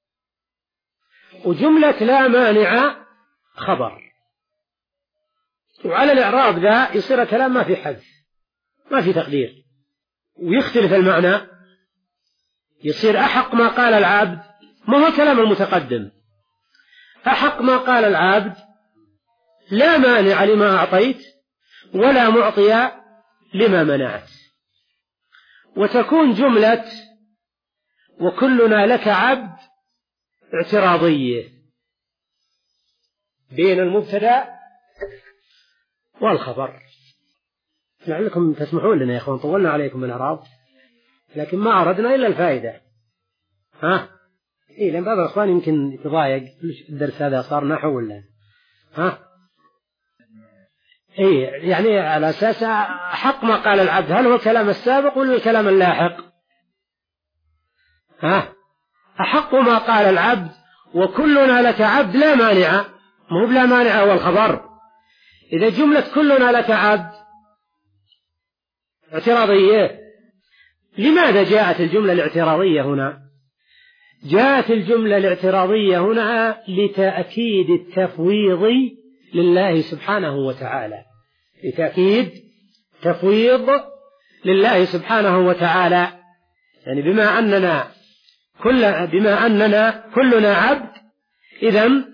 وجملة لا مانع خبر. وعلى الإعراب ذا يصير كلام ما في حذف ما في تقدير، ويختلف المعنى. يصير أحق ما قال العبد ما هو كلام المتقدم، أحق ما قال العبد لا مانع لما أعطيت ولا معطي لما منعت. وتكون جملة وكلنا لك عبد اعتراضية بين المبتدأ والخبر. لعلكم تسمحون لنا يا إخوان، طولنا عليكم الإعراب، لكن ما أردنا إلا الفائدة. ها إيه، لأن بعض الإخوان يمكن يتضايق الدرس هذا صار نحو ولا ها إيه، يعني على أساس حق ما قال العبد هل هو الكلام السابق ولا الكلام اللاحق؟ ها أحق ما قال العبد وكلنا لك عبد لا مانع، مو بلا مانع هو الخبر. إذا جملة كلنا لك عبد اعتراضية، لماذا جاءت الجملة الاعتراضية هنا؟ جاءت الجملة الاعتراضية هنا لتأكيد التفويض لله سبحانه وتعالى، لتأكيد تفويض لله سبحانه وتعالى. يعني بما أننا كل بما أننا كلنا عبد، إذن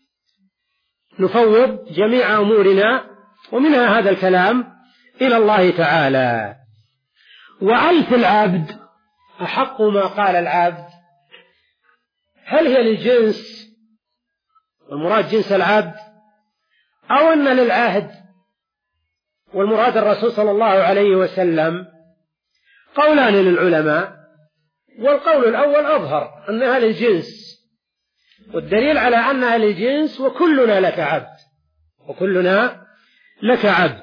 نفوض جميع أمورنا ومنها هذا الكلام إلى الله تعالى. وألف العبد أحق ما قال العبد، هل هي للجنس والمراد جنس العبد، أو أن للعهد والمراد الرسول صلى الله عليه وسلم؟ قولان للعلماء، والقول الأول أظهر أنها للجنس، والدليل على أنها للجنس وكلنا لك عبد، وكلنا لك عبد.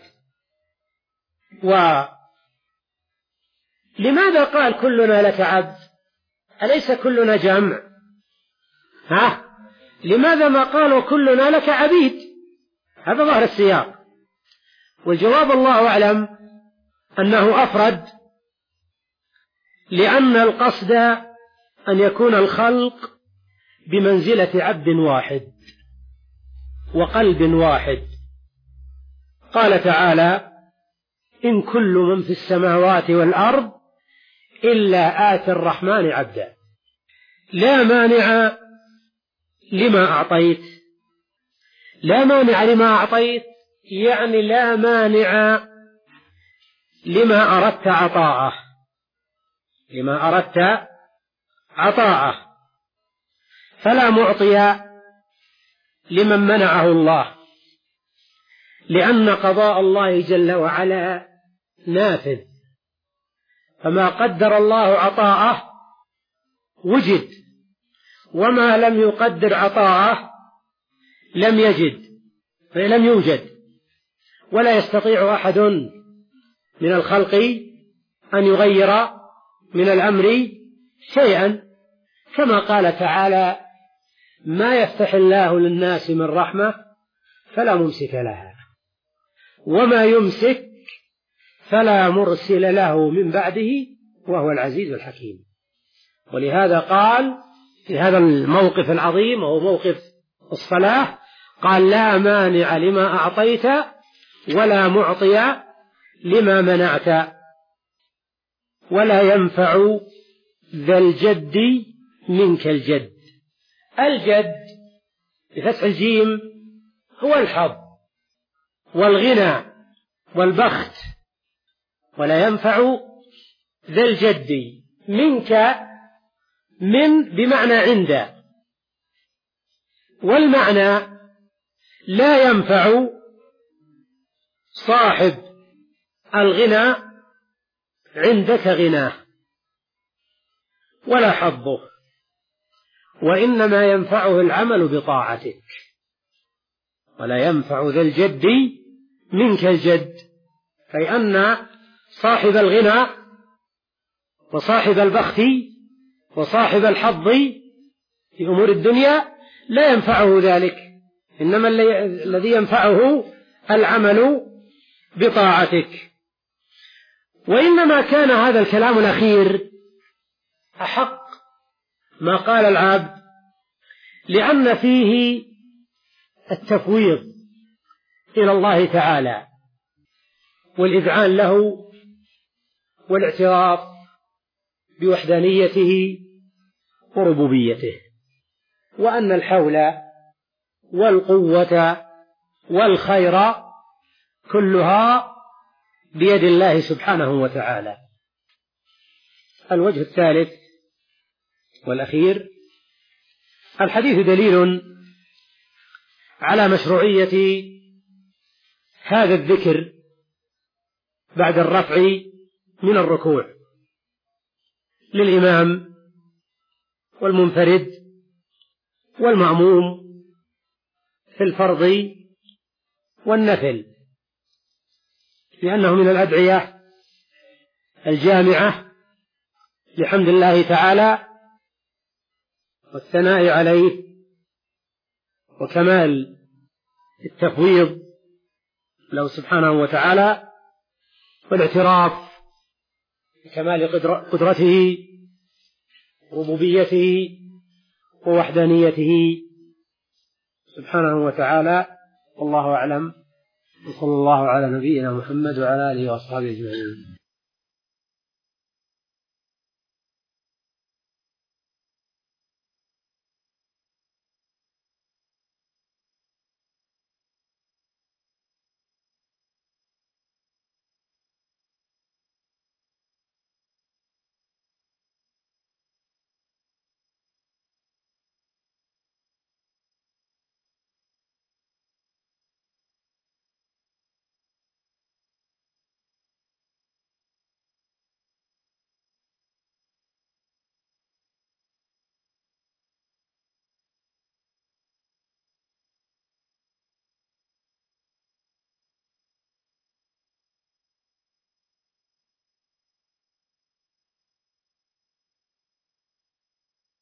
ولماذا قال كلنا لك عبد؟ أليس كلنا جمع؟ ها لماذا ما قالوا كلنا لك عبيد؟ هذا ظاهر السياق. والجواب الله أعلم أنه أفرد، لأن القصد أن يكون الخلق بمنزلة عبد واحد وقلب واحد. قال تعالى إن كل من في السماوات والأرض إلا آتي الرحمن عبدا. لا مانع لما أعطيت، لا مانع لما أعطيت يعني لا مانع لما أردت عطاءه، لما أردت عطاءه. فلا معطي لمن منعه الله، لأن قضاء الله جل وعلا نافذ، فما قدر الله عطاءه وجد، وما لم يقدر عطاءه لم يجد فلم يوجد. ولا يستطيع أحد من الخلق أن يغير من الأمر شيئا، كما قال تعالى: ما يفتح الله للناس من رحمة فلا ممسك لها، وما يمسك فلا مرسل له من بعده، وهو العزيز الحكيم. ولهذا قال في هذا الموقف العظيم وهو موقف الصلاة: قال: لا مانع لما أعطيت ولا معطي لما منعت ولا ينفع ذا الجد منك الجد. الجد بفتح الجيم هو الحظ والغنى والبخت. ولا ينفع ذا الجد منك، من بمعنى عند، والمعنى لا ينفع صاحب الغنى عندك غناه ولا حظه، وإنما ينفعه العمل بطاعتك. ولا ينفع ذا الجد منك الجد، أي أن صاحب الغنى وصاحب البخت وصاحب الحظ في أمور الدنيا لا ينفعه ذلك، إنما الذي ينفعه العمل بطاعتك. وإنما كان هذا الكلام الأخير أحق ما قال العبد، لأن فيه التفويض إلى الله تعالى والإذعان له والاعتراف بوحدانيته وربوبيته، وأن الحول والقوة والخير كلها بيد الله سبحانه وتعالى. الوجه الثالث والأخير: الحديث دليل على مشروعية هذا الذكر بعد الرفع من الركوع للإمام والمنفرد والمأموم في الفرض والنفل، لأنه من الأدعية الجامعة لحمد الله تعالى والثناء عليه وكمال التفويض له سبحانه وتعالى والاعتراف بكمال قدرته وربوبيته ووحدانيته سبحانه وتعالى. والله أعلم، وصلى الله على نبينا محمد وعلى آله وأصحابه أجمعين.